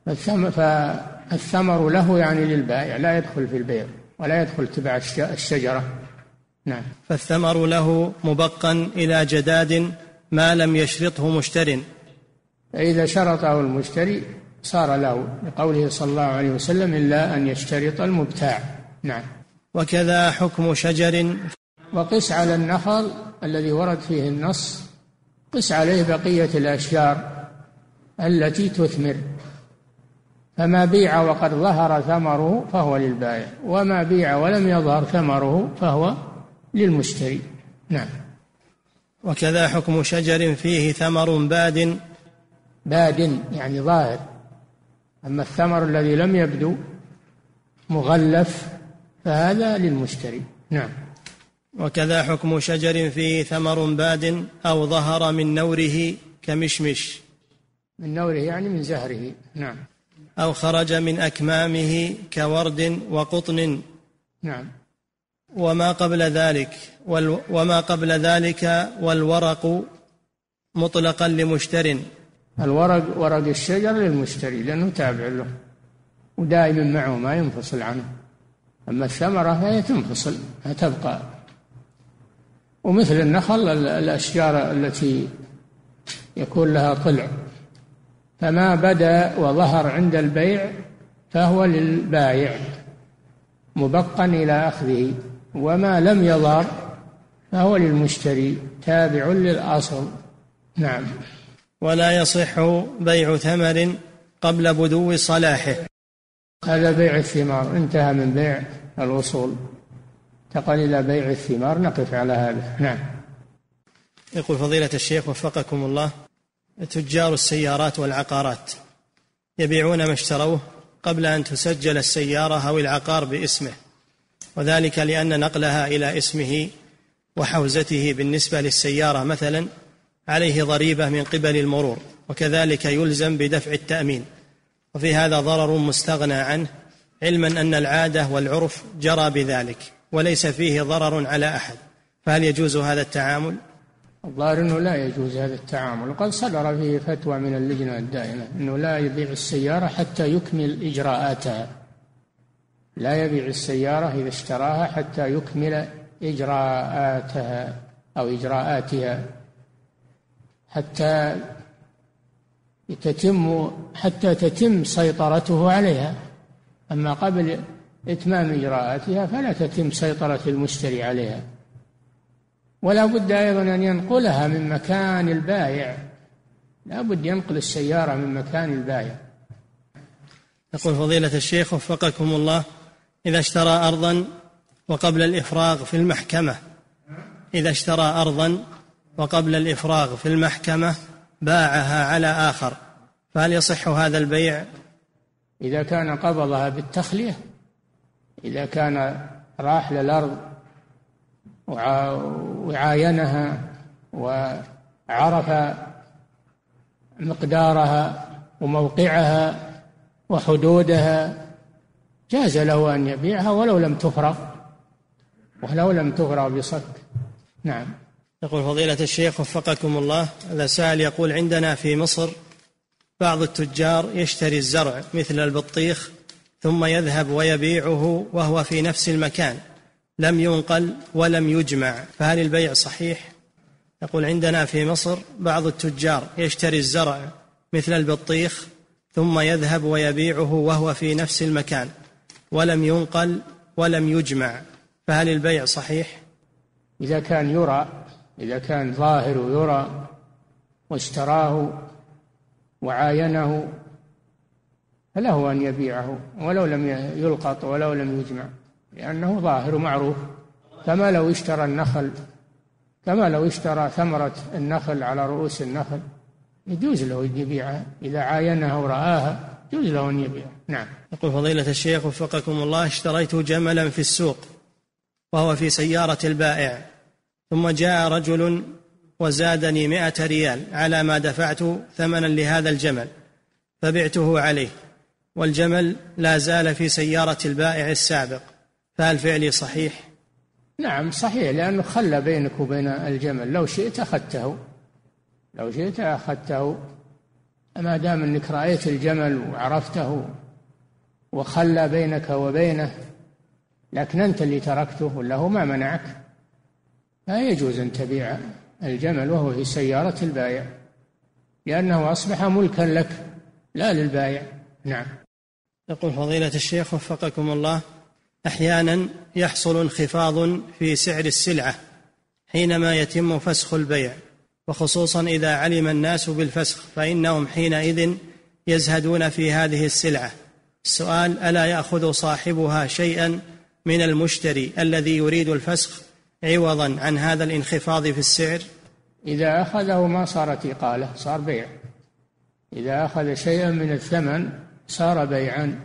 Speaker 3: فالثمر له يعني للبائع لا يدخل في البيع ولا يدخل تبع الشجرة. نعم.
Speaker 2: فالثمر له مبقا إلى جداد ما لم يشرطه مشتر.
Speaker 3: فإذا شرطه المشتري صار له، لقوله صلى الله عليه وسلم: إلا أن يشترط المبتاع. نعم.
Speaker 2: وكذا حكم شجر.
Speaker 3: وقس على النخل الذي ورد فيه النص، قس عليه بقية الأشجار التي تثمر، فما بيع وقد ظهر ثمره فهو للبائع، وما بيع ولم يظهر ثمره فهو للمشتري. نعم.
Speaker 2: وكذا حكم شجر فيه ثمر باد.
Speaker 3: باد يعني ظاهر، أما الثمر الذي لم يبدو مغلف فهذا للمشتري. نعم.
Speaker 2: وكذا حكم شجر فيه ثمر باد أو ظهر من نوره كمشمش.
Speaker 3: من نوره يعني من زهره. نعم.
Speaker 2: أو خرج من أكمامه كورد وقطن.
Speaker 3: نعم.
Speaker 2: وما قبل ذلك وال وما قبل ذلك والورق مطلقا لمشتر.
Speaker 3: الورق ورق الشجر للمشتري لأنه تابع له ودائما معه ما ينفصل عنه، أما الثمرة فهي تنفصل تبقى. ومثل النخل الأشجار التي يكون لها طلع فما بدا وظهر عند البيع فهو للبائع مبقا إلى أخذه، وما لم يظهر فهو للمشتري تابع للأصل. نعم.
Speaker 2: ولا يصح بيع ثمر قبل بدو صلاحه.
Speaker 3: هذا بيع الثمار، انتهى من بيع الأصول، انتقل إلى بيع الثمار. نقف على هذا. نعم.
Speaker 2: يقول فضيلة الشيخ وفقكم الله: تجار السيارات والعقارات يبيعون ما اشتروه قبل أن تسجل السيارة أو العقار باسمه، وذلك لأن نقلها إلى اسمه وحوزته بالنسبة للسيارة مثلا عليه ضريبة من قبل المرور، وكذلك يلزم بدفع التأمين، وفي هذا ضرر مستغنى عنه، علما أن العادة والعرف جرى بذلك وليس فيه ضرر على أحد، فهل يجوز هذا التعامل؟
Speaker 3: الظاهر أنه لا يجوز هذا التعامل، وقد صدر فيه فتوى من اللجنة الدائمة أنه لا يبيع السيارة حتى يكمل إجراءاتها، لا يبيع السيارة إذا اشتراها حتى يكمل إجراءاتها أو إجراءاتها حتى تتم حتى تتم سيطرته عليها. أما قبل إتمام إجراءاتها فلا تتم سيطرة المشتري عليها. ولا بد أيضا أن ينقلها من مكان البائع لا بد ينقل السيارة من مكان البائع.
Speaker 2: يقول فضيلة الشيخ وفقكم الله: إذا اشترى أرضا وقبل الإفراغ في المحكمة إذا اشترى أرضا وقبل الإفراغ في المحكمة باعها على آخر، فهل يصح هذا البيع؟
Speaker 3: إذا كان قبضها بالتخلية، إذا كان راح للأرض وعاينها وعرف مقدارها وموقعها وحدودها جاز له أن يبيعها ولو لم تفرغ ولو لم تفرغ بصك. نعم.
Speaker 2: يقول فضيلة الشيخ وفقكم الله: هذا سائل يقول: عندنا في مصر بعض التجار يشتري الزرع مثل البطيخ ثم يذهب ويبيعه وهو في نفس المكان، لم ينقل ولم يجمع، فهل البيع صحيح؟ يقول: عندنا في مصر بعض التجار يشتري الزرع مثل البطيخ ثم يذهب ويبيعه وهو في نفس المكان، ولم ينقل ولم يجمع، فهل البيع صحيح؟
Speaker 3: إذا كان يرى إذا كان ظاهر يرى واشتراه وعاينه فله أن يبيعه ولو لم يلقط ولو لم يجمع، لأنه ظاهر معروف. كما لو اشترى النخل كما لو اشترى ثمرة النخل على رؤوس النخل يجوز له أن يبيعها، إذا عاينها ورآها يجوز له أن يبيعها. نعم.
Speaker 2: يقول فضيلة الشيخ وفقكم الله: اشتريت جملا في السوق وهو في سيارة البائع، ثم جاء رجل وزادني مائة ريال على ما دفعت ثمنا لهذا الجمل فبعته عليه، والجمل لا زال في سيارة البائع السابق، فهل فعلي صحيح؟
Speaker 3: نعم صحيح، لأنه خلى بينك وبين الجمل، لو شئت أخذته لو شئت أخذته ما دام أنك رأيت الجمل وعرفته وخلى بينك وبينه، لكن أنت اللي تركته ولا هو ما منعك، لا يجوز أن تبيع الجمل وهو في سيارة البائع، لأنه أصبح ملكا لك لا للبائع. نعم.
Speaker 2: يقول فضيلة الشيخ وفقكم الله: أحيانا يحصل انخفاض في سعر السلعة حينما يتم فسخ البيع، وخصوصا إذا علم الناس بالفسخ فإنهم حينئذ يزهدون في هذه السلعة. السؤال: ألا يأخذ صاحبها شيئا من المشتري الذي يريد الفسخ عوضا عن هذا الانخفاض في السعر؟
Speaker 3: إذا أخذه ما صارت إقالة، صار بيع. إذا أخذ شيئا من الثمن صار بيعا،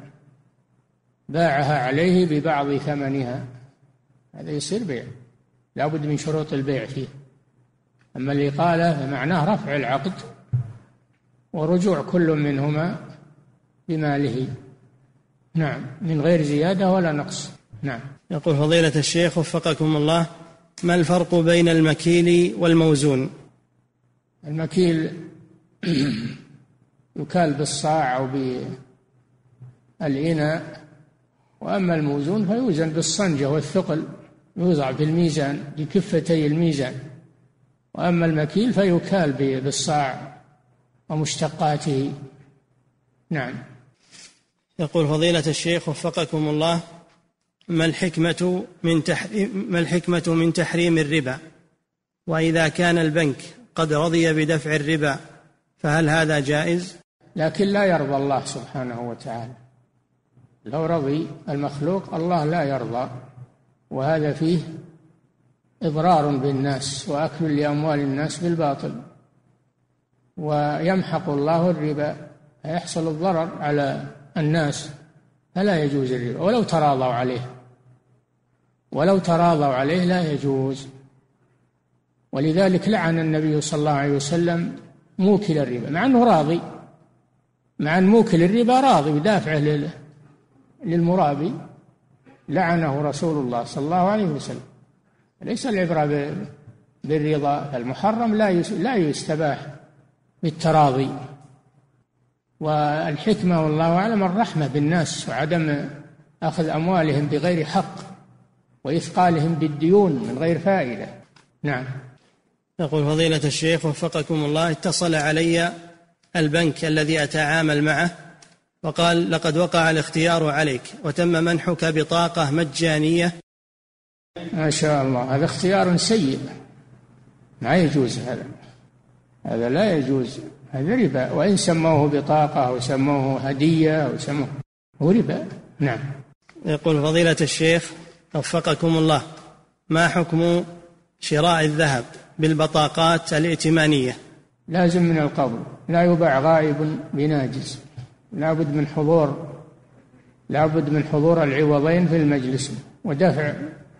Speaker 3: باعها عليه ببعض ثمنها، هذا يصير بيع، لا بد من شروط البيع فيه. أما الإقالة فمعناه رفع العقد ورجوع كل منهما بماله، نعم، من غير زيادة ولا نقص. نعم.
Speaker 2: يقول فضيلة الشيخ وفقكم الله: ما الفرق بين المكيل والموزون؟
Speaker 3: المكيل يكال بالصاع أو بالإناء، وأما الموزون فيوزن بالصنجة والثقل، يوضع في الميزان بكفتي الميزان. وأما المكيل فيكال بالصاع ومشتقاته. نعم.
Speaker 2: يقول فضيلة الشيخ وفقكم الله: ما الحكمة من تحريم ما الحكمة من تحريم الربا؟ وإذا كان البنك قد رضي بدفع الربا فهل هذا جائز؟
Speaker 3: لكن لا يرضى الله سبحانه وتعالى، لو رضي المخلوق الله لا يرضى، وهذا فيه إضرار بالناس وأكل لأموال الناس بالباطل، ويمحق الله الربا، يحصل الضرر على الناس، فلا يجوز الربا ولو تراضوا عليه ولو تراضوا عليه لا يجوز. ولذلك لعن النبي صلى الله عليه وسلم موكل الربا، مع أنه راضي، مع أن موكل الربا راضي بدافعه للمرابي، لعنه رسول الله صلى الله عليه وسلم. ليس العبرة بالرضا، المحرم لا يستباح بالتراضي. والحكمة والله أعلم الرحمة بالناس وعدم أخذ أموالهم بغير حق وإثقالهم بالديون من غير فائدة. نعم.
Speaker 2: يقول فضيلة الشيخ وفقكم الله: اتصل علي البنك الذي أتعامل معه وقال: لقد وقع الاختيار عليك وتم منحك بطاقة مجانية.
Speaker 3: ما شاء الله، هذا اختيار سيء، ما يجوز، هذا هذا لا يجوز هذا ربا، وإن سموه بطاقة أو سموه هدية أو سموه هو ربا. نعم.
Speaker 2: يقول فضيلة الشيخ وفقكم الله: ما حكم شراء الذهب بالبطاقات الائتمانية؟
Speaker 3: لازم من القبض، لا يباع غائب بناجز، لا بد من حضور لا بد من حضور العوضين في المجلس ودفع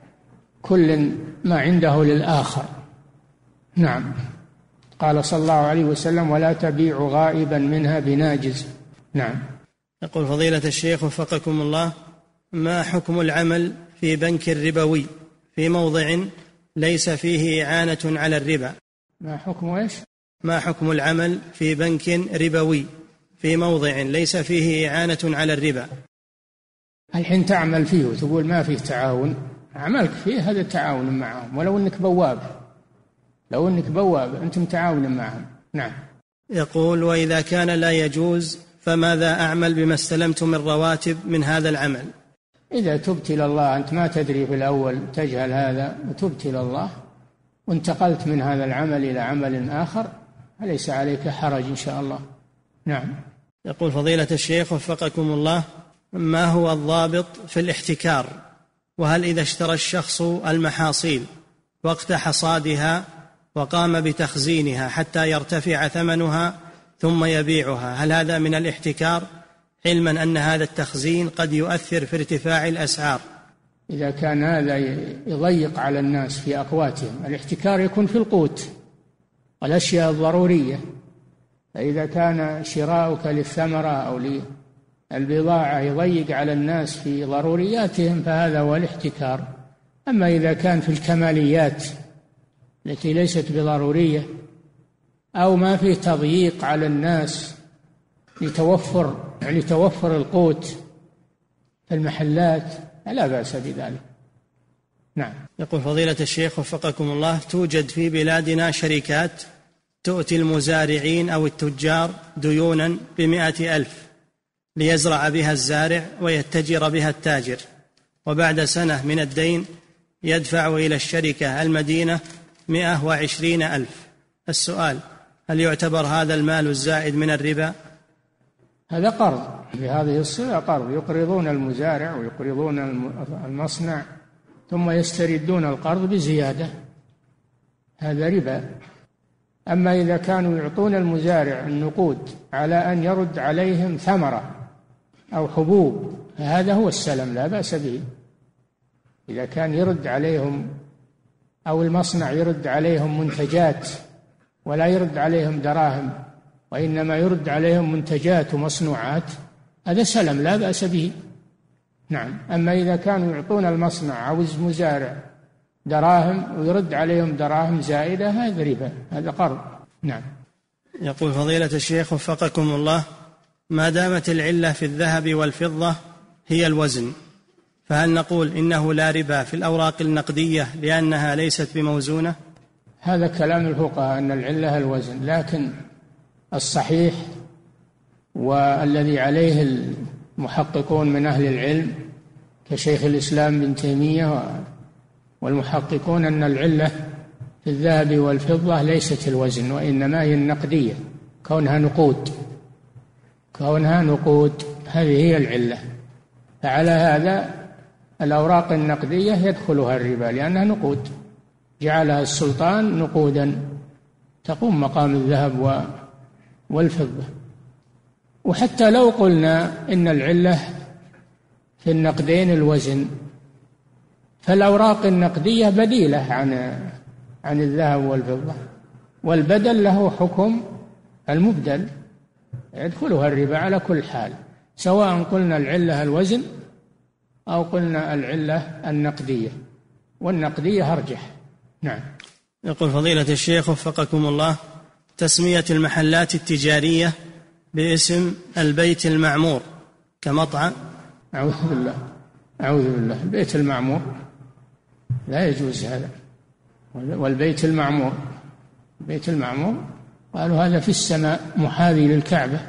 Speaker 3: كل ما عنده للآخر. نعم. قال صلى الله عليه وسلم: ولا تبيع غائبا منها بناجز. نعم.
Speaker 2: يقول فضيلة الشيخ وفقكم الله: ما حكم العمل في بنك ربوي في موضع ليس فيه إعانة على الربا؟
Speaker 3: ما حكم إيش؟
Speaker 2: ما حكم العمل في بنك ربوي في موضع ليس فيه إعانة على الربا؟
Speaker 3: الحين تعمل فيه وتقول ما فيه تعاون، عملك فيه هذا تعاون معهم، ولو أنك بواب لو أنك بواب أنتم تعاون معهم. نعم.
Speaker 2: يقول: وإذا كان لا يجوز فماذا أعمل بما استلمت من رواتب من هذا العمل؟
Speaker 3: إذا تبت إلى الله، أنت ما تدري في الأول، تجهل هذا وتبت إلى الله وانتقلت من هذا العمل إلى عمل آخر، فليس عليك حرج إن شاء الله. نعم.
Speaker 2: يقول فضيلة الشيخ وفقكم الله: ما هو الضابط في الاحتكار؟ وهل إذا اشترى الشخص المحاصيل وقت حصادها وقام بتخزينها حتى يرتفع ثمنها ثم يبيعها، هل هذا من الاحتكار، علما أن هذا التخزين قد يؤثر في ارتفاع الأسعار؟
Speaker 3: إذا كان هذا يضيق على الناس في أقواتهم، الاحتكار يكون في القوت والأشياء الضرورية. فإذا كان شراؤك للثمرة أو للبضاعة يضيق على الناس في ضرورياتهم فهذا هو الاحتكار. أما إذا كان في الكماليات التي ليست بضرورية أو ما في تضييق على الناس لتوفر لتوفر القوت في المحلات فلا بأس بذلك. نعم.
Speaker 2: يقول فضيلة الشيخ وفقكم الله: توجد في بلادنا شركات تؤتي المزارعين أو التجار ديونا بمائة ألف ليزرع بها الزارع ويتجر بها التاجر، وبعد سنة من الدين يدفع إلى الشركة المدينة مائة وعشرين ألف. السؤال: هل يعتبر هذا المال الزائد من الربا؟
Speaker 3: هذا قرض، بهذه الصلة قرض، يقرضون المزارع ويقرضون المصنع ثم يستردون القرض بزيادة، هذا ربا. أما إذا كانوا يعطون المزارع النقود على أن يرد عليهم ثمرة أو حبوب فهذا هو السلم، لا بأس به. إذا كان يرد عليهم أو المصنع يرد عليهم منتجات ولا يرد عليهم دراهم وإنما يرد عليهم منتجات ومصنوعات هذا سلم، لا بأس به. نعم. أما إذا كانوا يعطون المصنع أو المزارع دراهم ويرد عليهم دراهم زائدة هذا ربا، هذا قرض. نعم.
Speaker 2: يقول فضيلة الشيخ وفقكم الله: ما دامت العلة في الذهب والفضة هي الوزن، فهل نقول إنه لا ربا في الأوراق النقدية لأنها ليست بموزونة؟
Speaker 3: هذا كلام الفقهاء أن العلة الوزن، لكن الصحيح والذي عليه المحققون من أهل العلم كشيخ الإسلام ابن تيمية والمحققون أن العلة في الذهب والفضة ليست الوزن وإنما هي النقدية، كونها نقود كونها نقود هذه هي العلة. فعلى هذا الأوراق النقدية يدخلها الربا لأنها نقود، جعلها السلطان نقودا تقوم مقام الذهب والفضة. وحتى لو قلنا إن العلة في النقدين الوزن، فالأوراق النقدية بديلة عن عن الذهب والفضة، والبدل له حكم المبدل يدخلها الربا على كل حال، سواء قلنا العلة الوزن أو قلنا العلة النقدية، والنقدية أرجح. نعم.
Speaker 2: يقول فضيلة الشيخ وفقكم الله: تسمية المحلات التجارية باسم البيت المعمور كمطعم؟
Speaker 3: أعوذ بالله أعوذ بالله البيت المعمور لا يجوز هذا. والبيت المعمور البيت المعمور قالوا هذا في السماء محاذي للكعبة،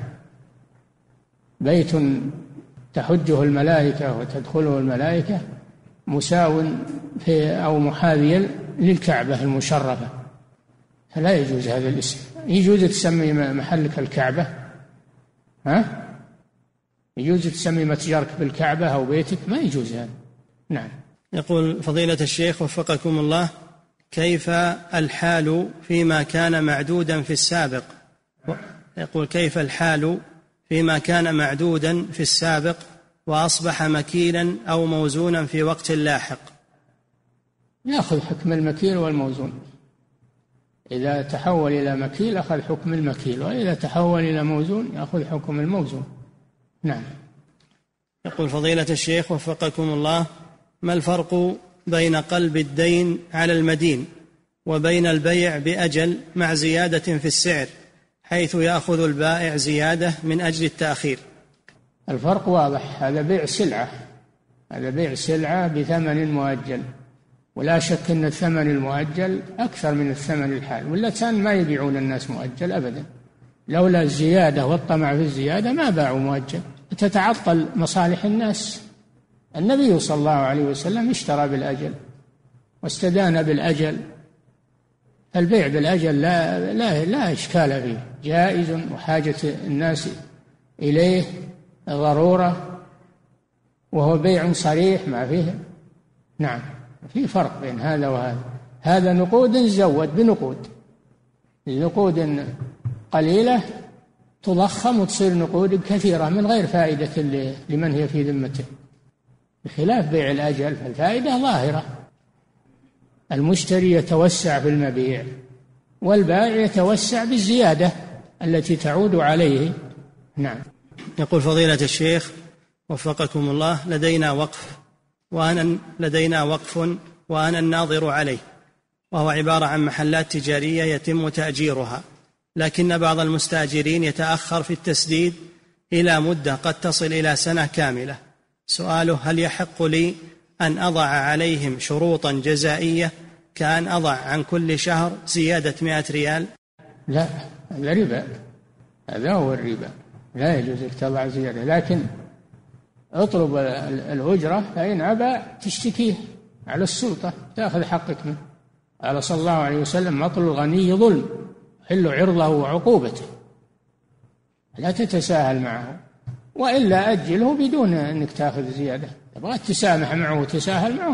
Speaker 3: بيت تحجه الملائكة وتدخله الملائكة مساو في أو محاذيا للكعبة المشرفة، فلا يجوز هذا الاسم. يجوز تسمي محلك الكعبة؟ ها؟ يجوز تسمي متجرك بالكعبة أو بيتك؟ ما يجوز هذا. نعم.
Speaker 2: يقول فضيلة الشيخ وفقكم الله: كيف الحال فيما كان معدودا في السابق؟ يقول: كيف الحال فيما كان معدودا في السابق وأصبح مكيلا أو موزونا في وقت لاحق؟
Speaker 3: يأخذ حكم المكيل والموزون. إذا تحول إلى مكيل أخذ حكم المكيل، وإذا تحول إلى موزون يأخذ حكم الموزون. نعم.
Speaker 2: يقول فضيلة الشيخ وفقكم الله: ما الفرق بين قلب الدين على المدين وبين البيع بأجل مع زيادة في السعر، حيث يأخذ البائع زيادة من أجل التأخير؟
Speaker 3: الفرق واضح، هذا بيع سلعة، هذا بيع سلعة بثمن مؤجل، ولا شك أن الثمن المؤجل أكثر من الثمن الحال، ولا كان ما يبيعون الناس مؤجل أبدا. لولا الزيادة والطمع في الزيادة ما باعوا مؤجل، تتعطل مصالح الناس. النبي صلى الله عليه وسلم اشترى بالأجل واستدان بالأجل. البيع بالأجل لا, لا, لا إشكال فيه، جائز، وحاجة الناس إليه ضرورة، وهو بيع صريح ما فيه. نعم، في فرق بين هذا وهذا. هذا نقود زود بنقود، نقود قليلة تضخم وتصير نقود كثيرة من غير فائدة لمن هي في ذمته، بخلاف بيع الأجل فالفائدة ظاهرة. المشتري يتوسع في المبيع، والبائع يتوسع بالزيادة التي تعود عليه. نعم.
Speaker 2: يقول فضيلة الشيخ وفقكم الله: لدينا وقف وأنا لدينا وقف وأنا الناظر عليه، وهو عبارة عن محلات تجارية يتم تأجيرها، لكن بعض المستأجرين يتأخر في التسديد إلى مدة قد تصل إلى سنة كاملة. سؤاله: هل يحق لي أن أضع عليهم شروطا جزائية كأن أضع عن كل شهر زيادة مئة ريال؟
Speaker 3: لا، هذا ربا، هذا هو الربا، لا يجوز أن تضع زيادة، لكن اطلب الأجرة، فإن أبى تشتكيه على السلطة تأخذ حقك منه. قال صلى الله عليه وسلم: مطل الغني ظلم، حل عرضه وعقوبته، لا تتساهل معه، وإلا أجله بدون أنك تأخذ زيادة. تبغى تسامح معه وتساهل معه،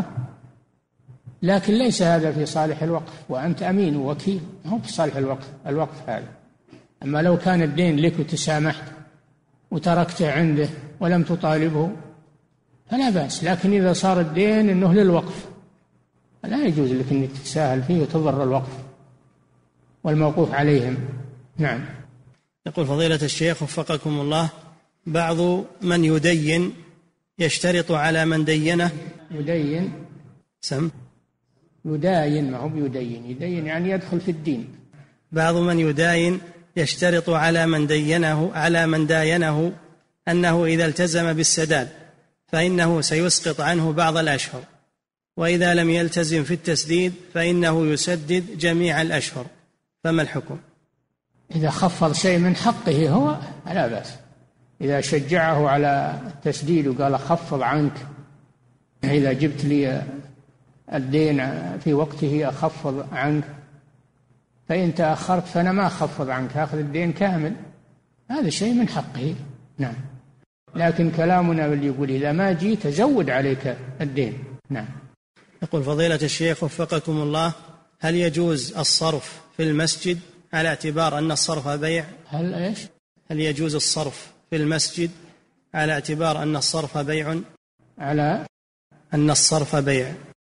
Speaker 3: لكن ليس هذا في صالح الوقف، وأنت أمين ووكيل، هو في صالح الوقف الوقف هذا. أما لو كان الدين لك وتسامحت وتركته عنده ولم تطالبه فلا بأس، لكن إذا صار الدين أنه للوقف لا يجوز لك أنك تتساهل فيه وتضر الوقف والموقوف عليهم. نعم.
Speaker 2: يقول فضيلة الشيخ وفقكم الله: بعض من يدين يشترط على من دينه.
Speaker 3: يدين
Speaker 2: سم
Speaker 3: يداين، ما هو يدين، يدين يعني يدخل في الدين.
Speaker 2: بعض من يداين يشترط على من دينه على من داينه أنه إذا التزم بالسداد فإنه سيسقط عنه بعض الأشهر، وإذا لم يلتزم في التسديد فإنه يسدد جميع الأشهر، فما الحكم؟
Speaker 3: إذا خفض شيء من حقه هو لا بأس، إذا شجعه على التسديد وقال خفض عنك، إذا جبت لي الدين في وقته أخفض عنك، فإن تأخرت فأنا ما أخفض عنك، أخذ الدين كامل، هذا شيء من حقه. نعم. لكن كلامنا اللي يقول إذا ما جيت تزود عليك الدين. نعم.
Speaker 2: يقول فضيلة الشيخ وفقكم الله: هل يجوز الصرف في المسجد على اعتبار أن الصرف بيع؟
Speaker 3: هل إيش؟
Speaker 2: هل يجوز الصرف في المسجد على اعتبار أن الصرف بيع؟
Speaker 3: على
Speaker 2: أن الصرف بيع.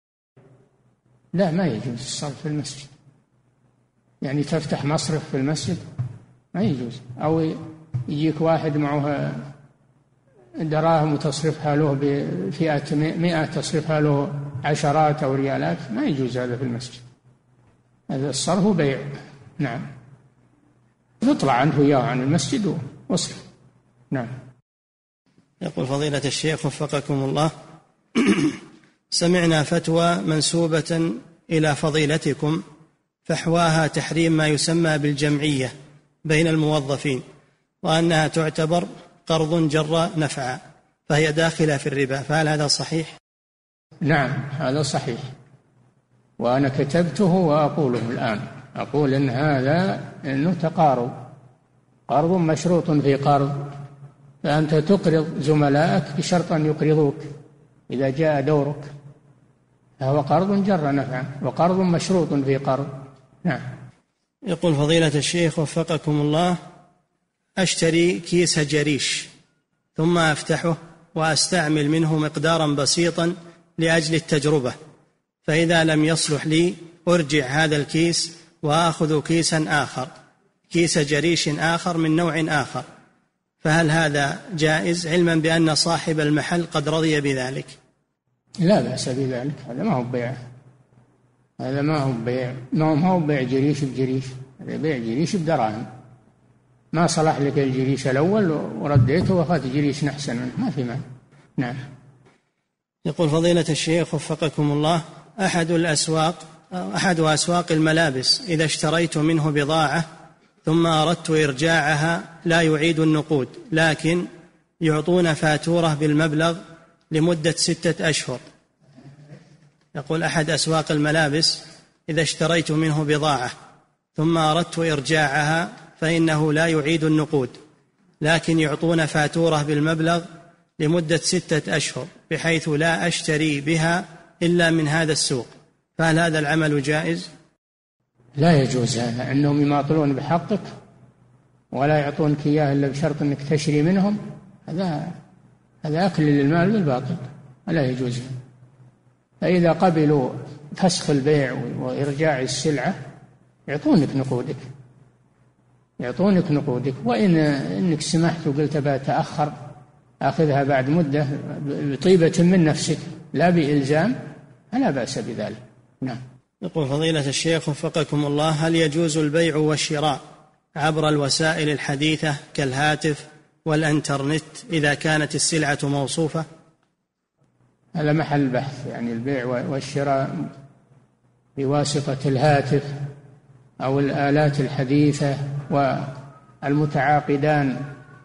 Speaker 3: لا، ما يجوز الصرف في المسجد، يعني تفتح مصرف في المسجد ما يجوز، أو يجيك واحد معه دراهم وتصرفها له بفئة مئة تصرفها له عشرات أو ريالات، ما يجوز هذا في المسجد، هذا الصرف بيع. نعم. تطلع عنه إياه عن المسجد واصرف. نعم.
Speaker 2: يقول فضيلة الشيخ وفقكم الله: سمعنا فتوى منسوبة إلى فضيلتكم فحواها تحريم ما يسمى بالجمعية بين الموظفين، وأنها تعتبر قرض جر نفعا، فهي داخلة في الربا، فهل هذا صحيح؟
Speaker 3: نعم، هذا صحيح، وأنا كتبته وأقوله الآن، أقول إن هذا إنه تقارب، قرض مشروط في قرض، فأنت تقرض زملائك بشرط أن يقرضوك إذا جاء دورك، فهو قرض جر نفعا وقرض مشروط في قرض. نعم.
Speaker 2: يقول فضيلة الشيخ وفقكم الله: أشتري كيس جريش ثم أفتحه وأستعمل منه مقدارا بسيطا لأجل التجربة، فإذا لم يصلح لي أرجع هذا الكيس وأخذ كيسا آخر، كيس جريش آخر من نوع آخر، فهل هذا جائز علما بأن صاحب المحل قد رضي بذلك؟
Speaker 3: لا بأس بذلك، هذا ما هو بيع، هذا ما هو بيع، ما هو بيع جريش بجريش، هذا بيع جريش بدراهم، ما صلح لك الجريش الأول ورديته وأخذت جريش أحسن منه، ما في معنى. نعم.
Speaker 2: يقول فضيلة الشيخ وفقكم الله: أحد الأسواق أحد أسواق الملابس إذا اشتريت منه بضاعة ثم أردت إرجاعها لا يعيد النقود، لكن يعطون فاتورة بالمبلغ لمدة ستة أشهر. يقول أحد أسواق الملابس إذا اشتريت منه بضاعة ثم أردت إرجاعها فإنه لا يعيد النقود، لكن يعطون فاتورة بالمبلغ لمدة ستة أشهر بحيث لا أشتري بها إلا من هذا السوق، فهل هذا العمل جائز؟
Speaker 3: لا يجوز هذا، أنهم يماطلون بحقك ولا يعطونك إياه إلا بشرط أنك تشري منهم، هذا هذا أكل للمال بالباطل، ولا يجوز. فإذا قبلوا فسخ البيع وإرجاع السلعة يعطونك نقودك، يعطونك نقودك، وإن إنك سمحت وقلت بتأخر أخذها بعد مدة بطيبة من نفسك لا بإلزام، فلا بأس بذلك. نعم.
Speaker 2: يقول فضيلة الشيخ وفقكم الله: هل يجوز البيع والشراء عبر الوسائل الحديثة كالهاتف والإنترنت إذا كانت السلعة موصوفة؟
Speaker 3: هذا محل بحث، يعني البيع والشراء بواسطة الهاتف أو الآلات الحديثة والمتعاقدان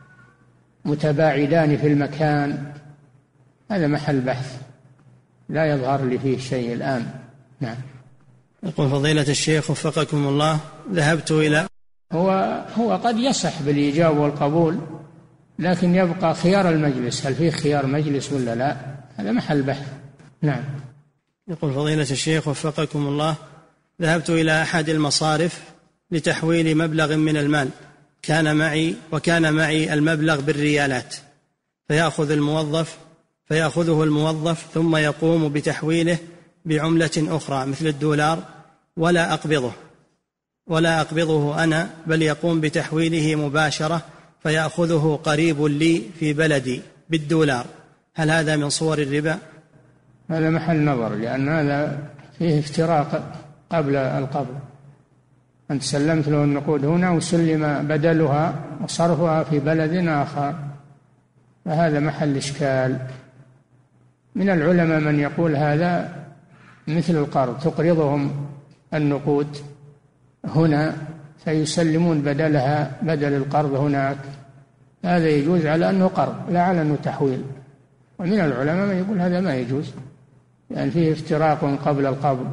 Speaker 3: متباعدان في المكان، هذا محل بحث لا يظهر لي فيه شيء الآن. نعم.
Speaker 2: يقول فضيلة الشيخ وفقكم الله: ذهبت إلى
Speaker 3: هو هو قد يصح بالإيجاب والقبول، لكن يبقى خيار المجلس، هل فيه خيار مجلس ولا لا؟ هذا محل بحث. نعم.
Speaker 2: يقول فضيلة الشيخ وفقكم الله: ذهبت إلى أحد المصارف لتحويل مبلغ من المال، كان معي وكان معي المبلغ بالريالات، فيأخذ الموظف فيأخذه الموظف ثم يقوم بتحويله بعملة أخرى مثل الدولار، ولا أقبضه ولا أقبضه أنا، بل يقوم بتحويله مباشرة فيأخذه قريب لي في بلدي بالدولار، هل هذا من صور الربا؟
Speaker 3: هذا محل نظر، لأن هذا فيه افتراق قبل القبض، أنت سلمت له النقود هنا وسلم بدلها وصرفها في بلد آخر، فهذا محل إشكال. من العلماء من يقول هذا مثل القرض، تقرضهم النقود هنا فيسلمون بدلها بدل القرض هناك، هذا يجوز على أنه قرض لا على أنه تحويل. ومن العلماء من يقول هذا ما يجوز، لأن يعني فيه افتراق قبل القبض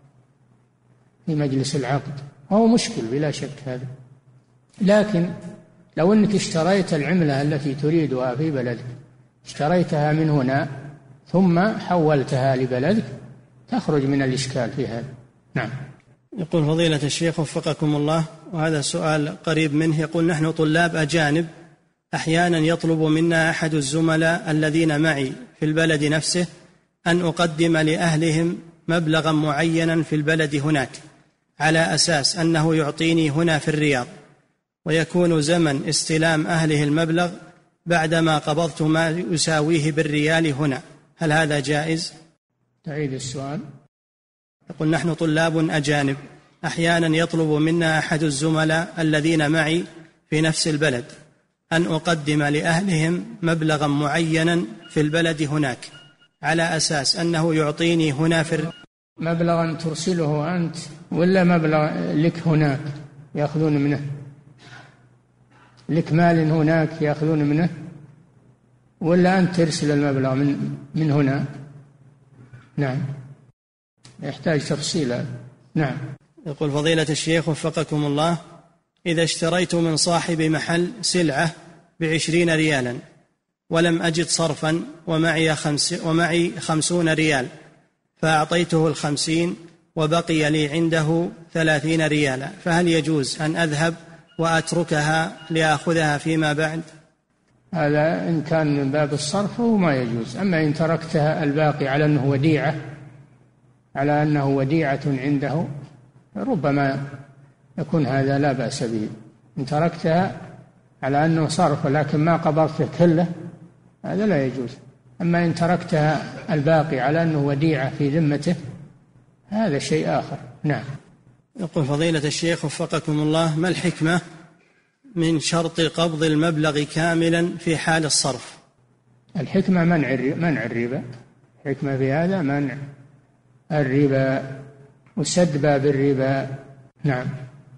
Speaker 3: في مجلس العقد، وهو مشكل بلا شك هذا. لكن لو أنك اشتريت العملة التي تريدها في بلدك، اشتريتها من هنا ثم حولتها لبلدك، تخرج من الإشكال في هذا. نعم.
Speaker 2: يقول فضيلة الشيخ وفقكم الله، وهذا سؤال قريب منه، يقول: نحن طلاب أجانب، أحيانا يطلب منا أحد الزملاء الذين معي في البلد نفسه أن أقدم لأهلهم مبلغا معينا في البلد هناك، على أساس أنه يعطيني هنا في الرياض، ويكون زمن استلام أهله المبلغ بعدما قبضت ما يساويه بالريال هنا، هل هذا جائز؟
Speaker 3: تعيد السؤال.
Speaker 2: يقول: نحن طلاب أجانب، أحيانا يطلب منا أحد الزملاء الذين معي في نفس البلد أن أقدم لأهلهم مبلغا معينا في البلد هناك، على أساس أنه يعطيني هنا في الر...
Speaker 3: مبلغا ترسله أنت ولا مبلغ لك هناك يأخذون منه؟ لك مال هناك يأخذون منه، ولا أنت ترسل المبلغ من من هنا؟ نعم، يحتاج تفصيل. نعم.
Speaker 2: يقول فضيلة الشيخ وفقكم الله: إذا اشتريت من صاحب محل سلعة بعشرين ريالا ولم أجد صرفا ومعي, خمس ومعي خمسون ريال، فأعطيته الخمسين وبقي لي عنده ثلاثين ريالا، فهل يجوز أن أذهب وأتركها لأخذها فيما بعد؟
Speaker 3: هذا إن كان من باب الصرف هو ما يجوز. أما إن تركتها الباقي على أنه وديعة على أنه وديعة عنده ربما يكون هذا لا بأس به. إن تركتها على أنه صرف لكن ما قبضته كله هذا لا يجوز. أما إن تركتها الباقي على أنه وديعة في ذمته هذا شيء آخر. نعم.
Speaker 2: يقول فضيلة الشيخ وفقكم الله: ما الحكمة من شرط قبض المبلغ كاملا في حال الصرف؟
Speaker 3: الحكمة منع منع الربا. الحكمة في هذا منع الربا وسد باب الربا. نعم.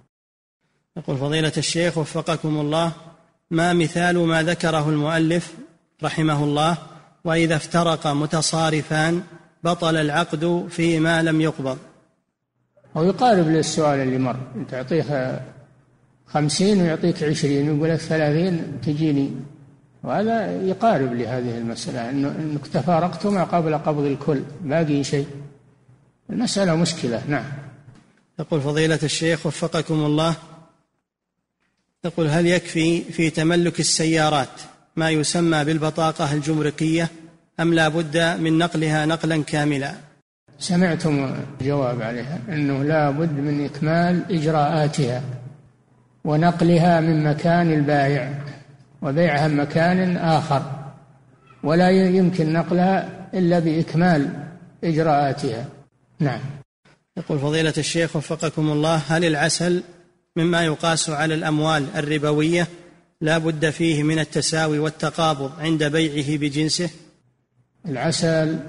Speaker 2: يقول فضيلة الشيخ وفقكم الله: ما مثال ما ذكره المؤلف رحمه الله: وإذا افترق متصارفان بطل العقد فيما لم يقبض؟
Speaker 3: أو يقارب للسؤال اللي مر، تعطيه خمسين ويعطيك عشرين ويقول لك ثلاثين تجيني، وهذا يقارب لهذه المسألة أنك تفارقتما قبل قبض الكل باقي شيء. المسألة مشكلة. نعم.
Speaker 2: يقول فضيلة الشيخ وفقكم الله: يقول هل يكفي في تملك السيارات ما يسمى بالبطاقة الجمركية أم لا بد من نقلها نقلا كاملا؟
Speaker 3: سمعتم الجواب عليها أنه لا بد من إكمال إجراءاتها ونقلها من مكان البائع وبيعها من مكان آخر، ولا يمكن نقلها إلا بإكمال إجراءاتها. نعم.
Speaker 2: يقول فضيلة الشيخ وفقكم الله: هل العسل مما يقاس على الأموال الربوية لا بد فيه من التساوي والتقابض عند بيعه بجنسه؟
Speaker 3: العسل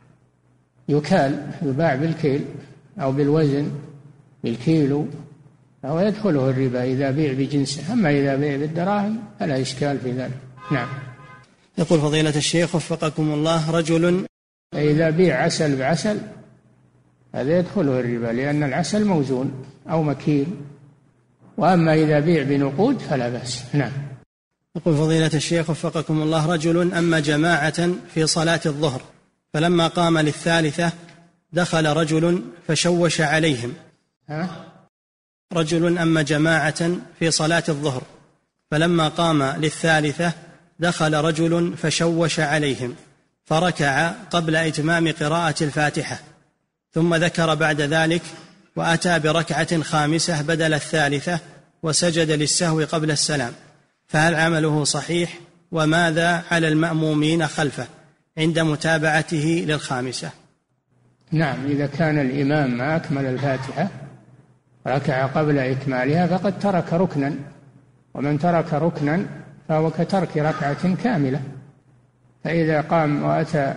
Speaker 3: يكال، يباع بالكيل أو بالوزن بالكيلو، فهو يدخله الربا إذا بيع بجنسه. أما إذا بيع بالدراهم فلا إشكال في ذلك. نعم.
Speaker 2: يقول فضيلة الشيخ وفقكم الله: رجل
Speaker 3: إذا بيع عسل بعسل هذا يدخله الربا لأن العسل موزون أو مكيل، وأما إذا بيع بنقود فلا بأس. نعم.
Speaker 2: يقول فضيلة الشيخ وفقكم الله: رجل أما جماعة في صلاة الظهر فلما قام للثالثة دخل رجل فشوش عليهم.
Speaker 3: ها؟
Speaker 2: رجل أما جماعة في صلاة الظهر فلما قام للثالثة دخل رجل فشوش عليهم فركع قبل إتمام قراءة الفاتحة، ثم ذكر بعد ذلك وأتى بركعة خامسة بدل الثالثة وسجد للسهو قبل السلام، فهل عمله صحيح؟ وماذا على المأمومين خلفه عند متابعته للخامسة؟
Speaker 3: نعم، إذا كان الإمام ما أكمل الفاتحة ركع قبل إكمالها فقد ترك ركنا، ومن ترك ركنا فهو كترك ركعة كاملة. فإذا قام وأتى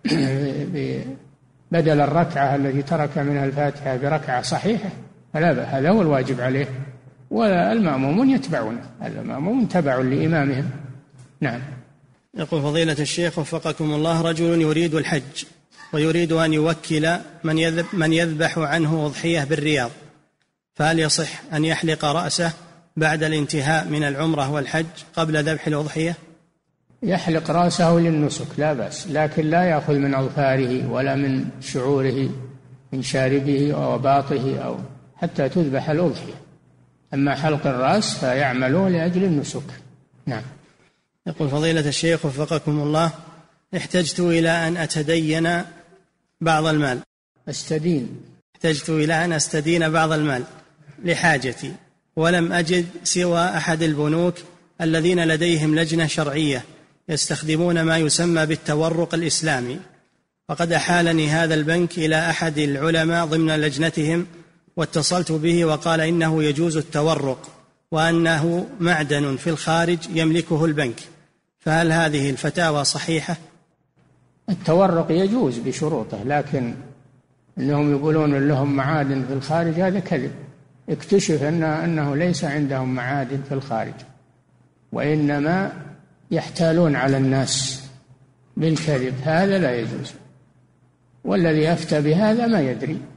Speaker 3: بدل الركعة التي ترك منها الفاتحة بركعة صحيحة فلا بأس، هذا هو الواجب عليه، والمأمومون يتبعونه، المأمومون تبع لإمامهم. نعم.
Speaker 2: يقول فضيلة الشيخ وفقكم الله: رجل يريد الحج ويريد أن يوكل من يذبح عنه أضحية بالرياض، فهل يصح أن يحلق رأسه بعد الانتهاء من العمرة والحج قبل ذبح الأضحية؟
Speaker 3: يحلق رأسه للنسك لا بأس، لكن لا يأخذ من أظفاره ولا من شعوره من شاربه أو باطه أو حتى تذبح الأضحية. أما حلق الرأس فيعمله لأجل النسك. نعم.
Speaker 2: يقول فضيلة الشيخ وفقكم الله: احتجت إلى أن أتدين بعض المال
Speaker 3: استدين
Speaker 2: احتجت إلى أن أستدين بعض المال لحاجتي، ولم أجد سوى أحد البنوك الذين لديهم لجنة شرعية يستخدمون ما يسمى بالتورق الإسلامي، وقد أحالني هذا البنك إلى أحد العلماء ضمن لجنتهم واتصلت به وقال إنه يجوز التورق وأنه معدن في الخارج يملكه البنك، فهل هذه الفتاوى صحيحة؟
Speaker 3: التورق يجوز بشروطه، لكن أنهم يقولون لهم معادن في الخارج هذا كذب. اكتشف أن أنه ليس عندهم معادن في الخارج، وإنما يحتالون على الناس بالكذب، هذا لا يجوز، والذي أفتى بهذا ما يدري.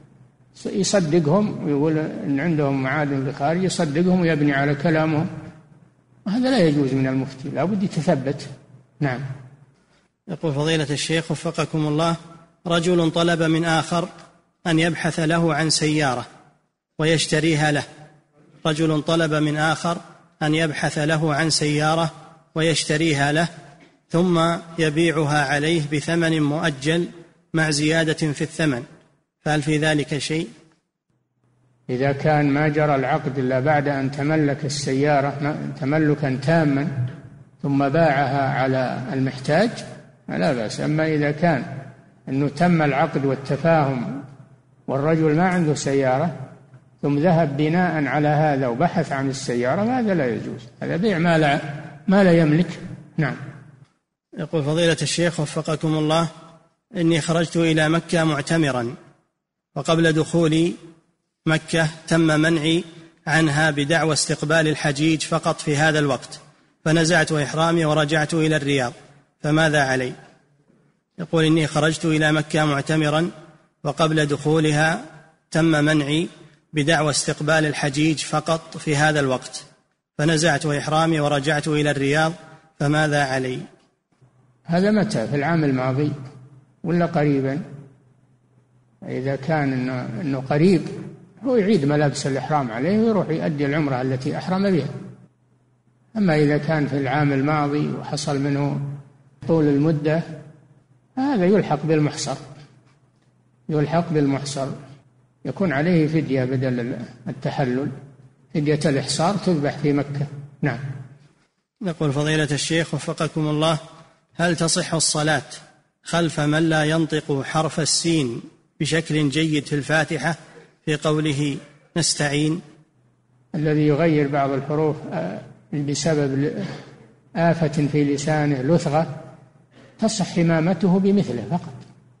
Speaker 3: يصدقهم ويقول إن عندهم معادن بالخارج، يصدقهم ويبني على كلامهم، هذا لا يجوز من المفتي، لا بد يتثبت. نعم.
Speaker 2: يقول فضيلة الشيخ وفقكم الله: رجل طلب من آخر أن يبحث له عن سيارة ويشتريها له رجل طلب من آخر أن يبحث له عن سيارة ويشتريها له ثم يبيعها عليه بثمن مؤجل مع زيادة في الثمن، فهل في ذلك شيء؟
Speaker 3: إذا كان ما جرى العقد إلا بعد أن تملك السيارة تملكا تاما ثم باعها على المحتاج لا بأس. أما إذا كان أنه تم العقد والتفاهم والرجل ما عنده سيارة ثم ذهب بناء على هذا وبحث عن السيارة، هذا لا يجوز، هذا بيع ما لا, ما لا يملك. نعم.
Speaker 2: يقول فضيلة الشيخ وفقكم الله: إني خرجت إلى مكة معتمرا، وقبل دخولي مكة تم منعي عنها بدعوى استقبال الحجيج فقط في هذا الوقت، فنزعت إحرامي ورجعت إلى الرياض، فماذا علي؟ يقول: إني خرجت إلى مكة معتمرا وقبل دخولها تم منعي بدعوى استقبال الحجيج فقط في هذا الوقت، فنزعت إحرامي ورجعت إلى الرياض، فماذا علي؟
Speaker 3: هذا متى؟ في العام الماضي ولا قريبا؟ إذا كان إنه, إنه قريب هو يعيد ملابس الإحرام عليه ويروح يؤدي العمرة التي أحرم بها. أما إذا كان في العام الماضي وحصل منه طول المدة، هذا يلحق بالمحصر يلحق بالمحصر يكون عليه فدية بدل التحلل، فدية الإحصار تذبح في مكة. نعم.
Speaker 2: يقول فضيلة الشيخ وفقكم الله: هل تصح الصلاة خلف من لا ينطق حرف السين بشكل جيد في الفاتحة في قوله نستعين؟
Speaker 3: الذي يغير بعض الحروف بسبب آفة في لسانه لثغة تصح إمامته بمثله فقط،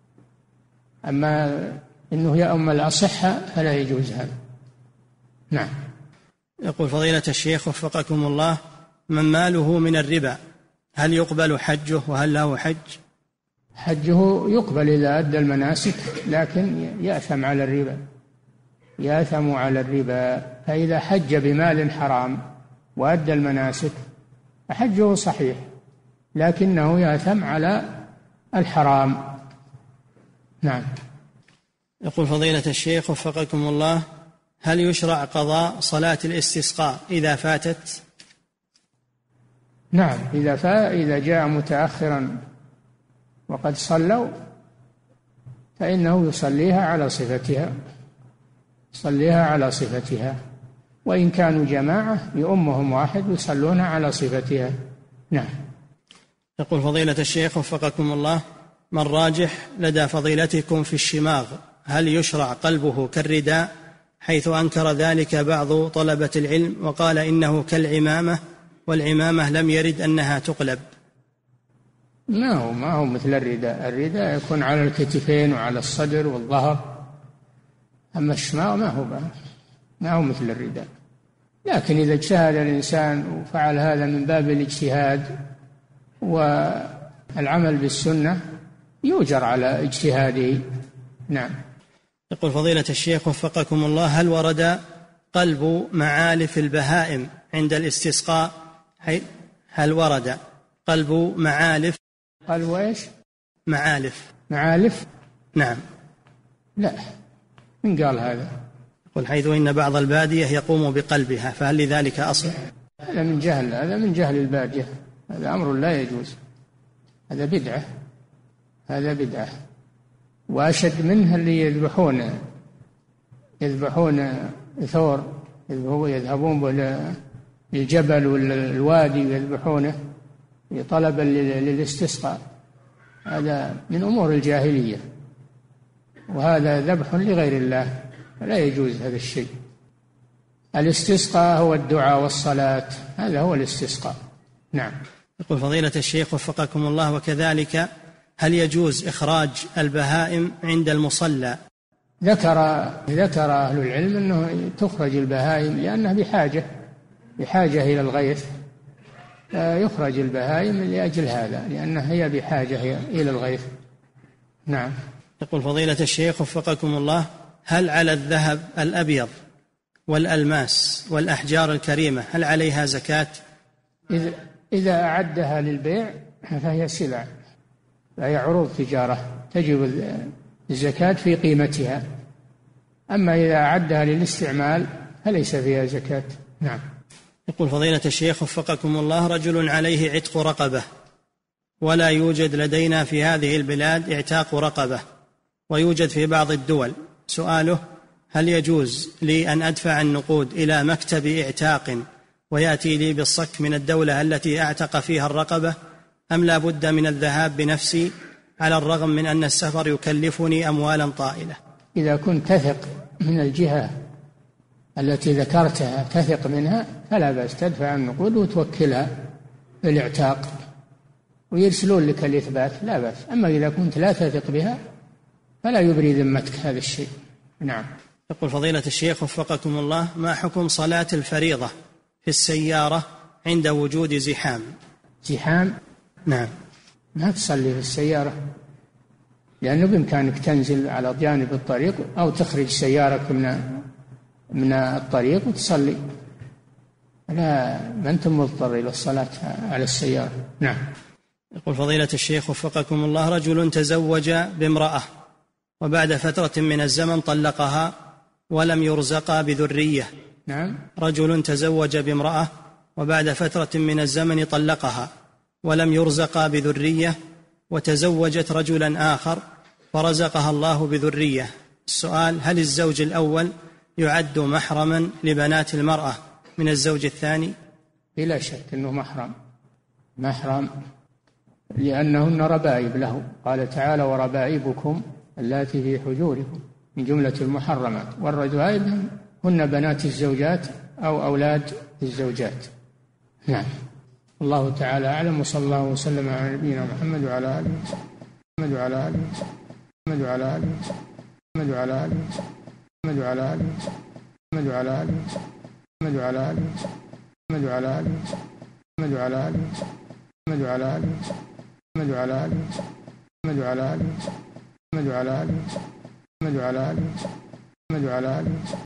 Speaker 3: أما إنه يأم الأصحة فلا يجوز هذا. نعم.
Speaker 2: يقول فضيلة الشيخ وفقكم الله: من ماله من الربا هل يقبل حجه وهل له حج؟
Speaker 3: حجه يقبل إذا أدى المناسك، لكن يأثم على الربا يأثم على الربا فإذا حج بمال حرام وأدى المناسك حجه صحيح، لكنه يأثم على الحرام. نعم.
Speaker 2: يقول فضيلة الشيخ وفقكم الله: هل يشرع قضاء صلاة الاستسقاء إذا فاتت؟
Speaker 3: نعم، إذا فا إذا جاء متأخرا وقد صلوا فإنه يصليها على صفتها يصليها على صفتها وإن كانوا جماعة يؤمهم واحد يصلون على صفتها. نعم.
Speaker 2: يقول فضيلة الشيخ وفقكم الله: من راجح لدى فضيلتكم في الشماغ هل يشرع قلبه كالرداء، حيث أنكر ذلك بعض طلبة العلم وقال إنه كالعمامة، والعمامة لم يرد أنها تقلب؟
Speaker 3: ما هو ما هو مثل الرداء، الرداء يكون على الكتفين وعلى الصدر والظهر، أما الشماغ ما هو ما هو مثل الرداء. لكن إذا اجتهد الإنسان وفعل هذا من باب الاجتهاد والعمل بالسنة يؤجر على اجتهاده. نعم.
Speaker 2: يقول فضيلة الشيخ وفقكم الله: هل ورد قلب معالف البهائم عند الاستسقاء؟ هل ورد قلب معالف
Speaker 3: قلب ايش؟
Speaker 2: معالف
Speaker 3: معالف
Speaker 2: نعم.
Speaker 3: لا، من قال هذا؟
Speaker 2: يقول حيث إن بعض البادية يقوم بقلبها، فهل لذلك أصل؟
Speaker 3: هذا من جهل هذا من جهل البادية، هذا أمر لا يجوز، هذا بدعة هذا بدعة وأشد منها اللي يذبحون يذبحون ثور يذهبون للجبل والوادي ويذبحونه طلبا للاستسقاء، هذا من أمور الجاهلية وهذا ذبح لغير الله، لا يجوز هذا الشيء. الاستسقاء هو الدعاء والصلاة، هذا هو الاستسقاء. نعم.
Speaker 2: يقول فضيلة الشيخ وفقكم الله: وكذلك هل يجوز إخراج البهائم عند المصلى؟
Speaker 3: ذكر ذكر أهل العلم أنه تخرج البهائم لأنها بحاجة بحاجة إلى الغيث، يخرج البهائم لأجل هذا لأنها هي بحاجة إلى الغيث. نعم.
Speaker 2: يقول فضيلة الشيخ وفقكم الله: هل على الذهب الأبيض والألماس والأحجار الكريمة هل عليها زكاة؟
Speaker 3: إذا إذا أعدها للبيع فهي سلع، فهي عروض تجارة تجب الزكاة في قيمتها. أما إذا أعدها للاستعمال فليس فيها زكاة. نعم.
Speaker 2: يقول فضيلة الشيخ وفقكم الله: رجل عليه عتق رقبة ولا يوجد لدينا في هذه البلاد اعتاق رقبة ويوجد في بعض الدول، سؤاله: هل يجوز لي أن أدفع النقود إلى مكتب اعتاق ويأتي لي بالصك من الدولة التي أعتق فيها الرقبة، أم لا بد من الذهاب بنفسي على الرغم من أن السفر يكلفني أموالا طائلة؟
Speaker 3: إذا كنت تثق من الجهة التي ذكرتها، تثق منها، فلا بأس تدفع النقود وتوكلها بالاعتاق ويرسلون لك الإثبات، لا بأس. أما إذا كنت لا تثق بها فلا يبري ذمتك هذا الشيء. نعم.
Speaker 2: يقول فضيلة الشيخ وفقكم الله: ما حكم صلاة الفريضة في السيارة عند وجود زحام؟
Speaker 3: زحام؟
Speaker 2: نعم.
Speaker 3: ما تصلي في السيارة، لأنه بإمكانك تنزل على جانب الطريق أو تخرج سيارك من من الطريق وتصلي، لا ما أنت مضطر إلى الصلاة على السيارة. نعم.
Speaker 2: يقول فضيلة الشيخ وفقكم الله: رجل تزوج بامرأة وبعد فترة من الزمن طلقها ولم يرزقا بذرية.
Speaker 3: نعم.
Speaker 2: رجل تزوج بامرأة وبعد فترة من الزمن طلقها ولم يرزقا بذرية وتزوجت رجلا آخر فرزقها الله بذرية. السؤال: هل الزوج الأول يعد محرما لبنات المرأة من الزوج الثاني؟
Speaker 3: بلا شك أنه محرم محرم لأنهن ربائب له. قال تعالى: وربائبكم اللاتي في حجوركم، من جملة المحرمات. والربائب هن بنات الزوجات أو أولاد الزوجات. نعم. الله تعالى أعلم، وصلى الله وسلم على نبينا محمد وعلى آله محمد وعلى آله محمد وعلى آله محمد وعلى آله محمد وعلى آله محمد وعلى آله محمد وعلى آله محمد وعلى آله محمد وعلى آله محمد وعلى آله محمد وعلى آله محمد وعلى آله محمد وعلى آله محمد وعلى آله محمد وعلى آله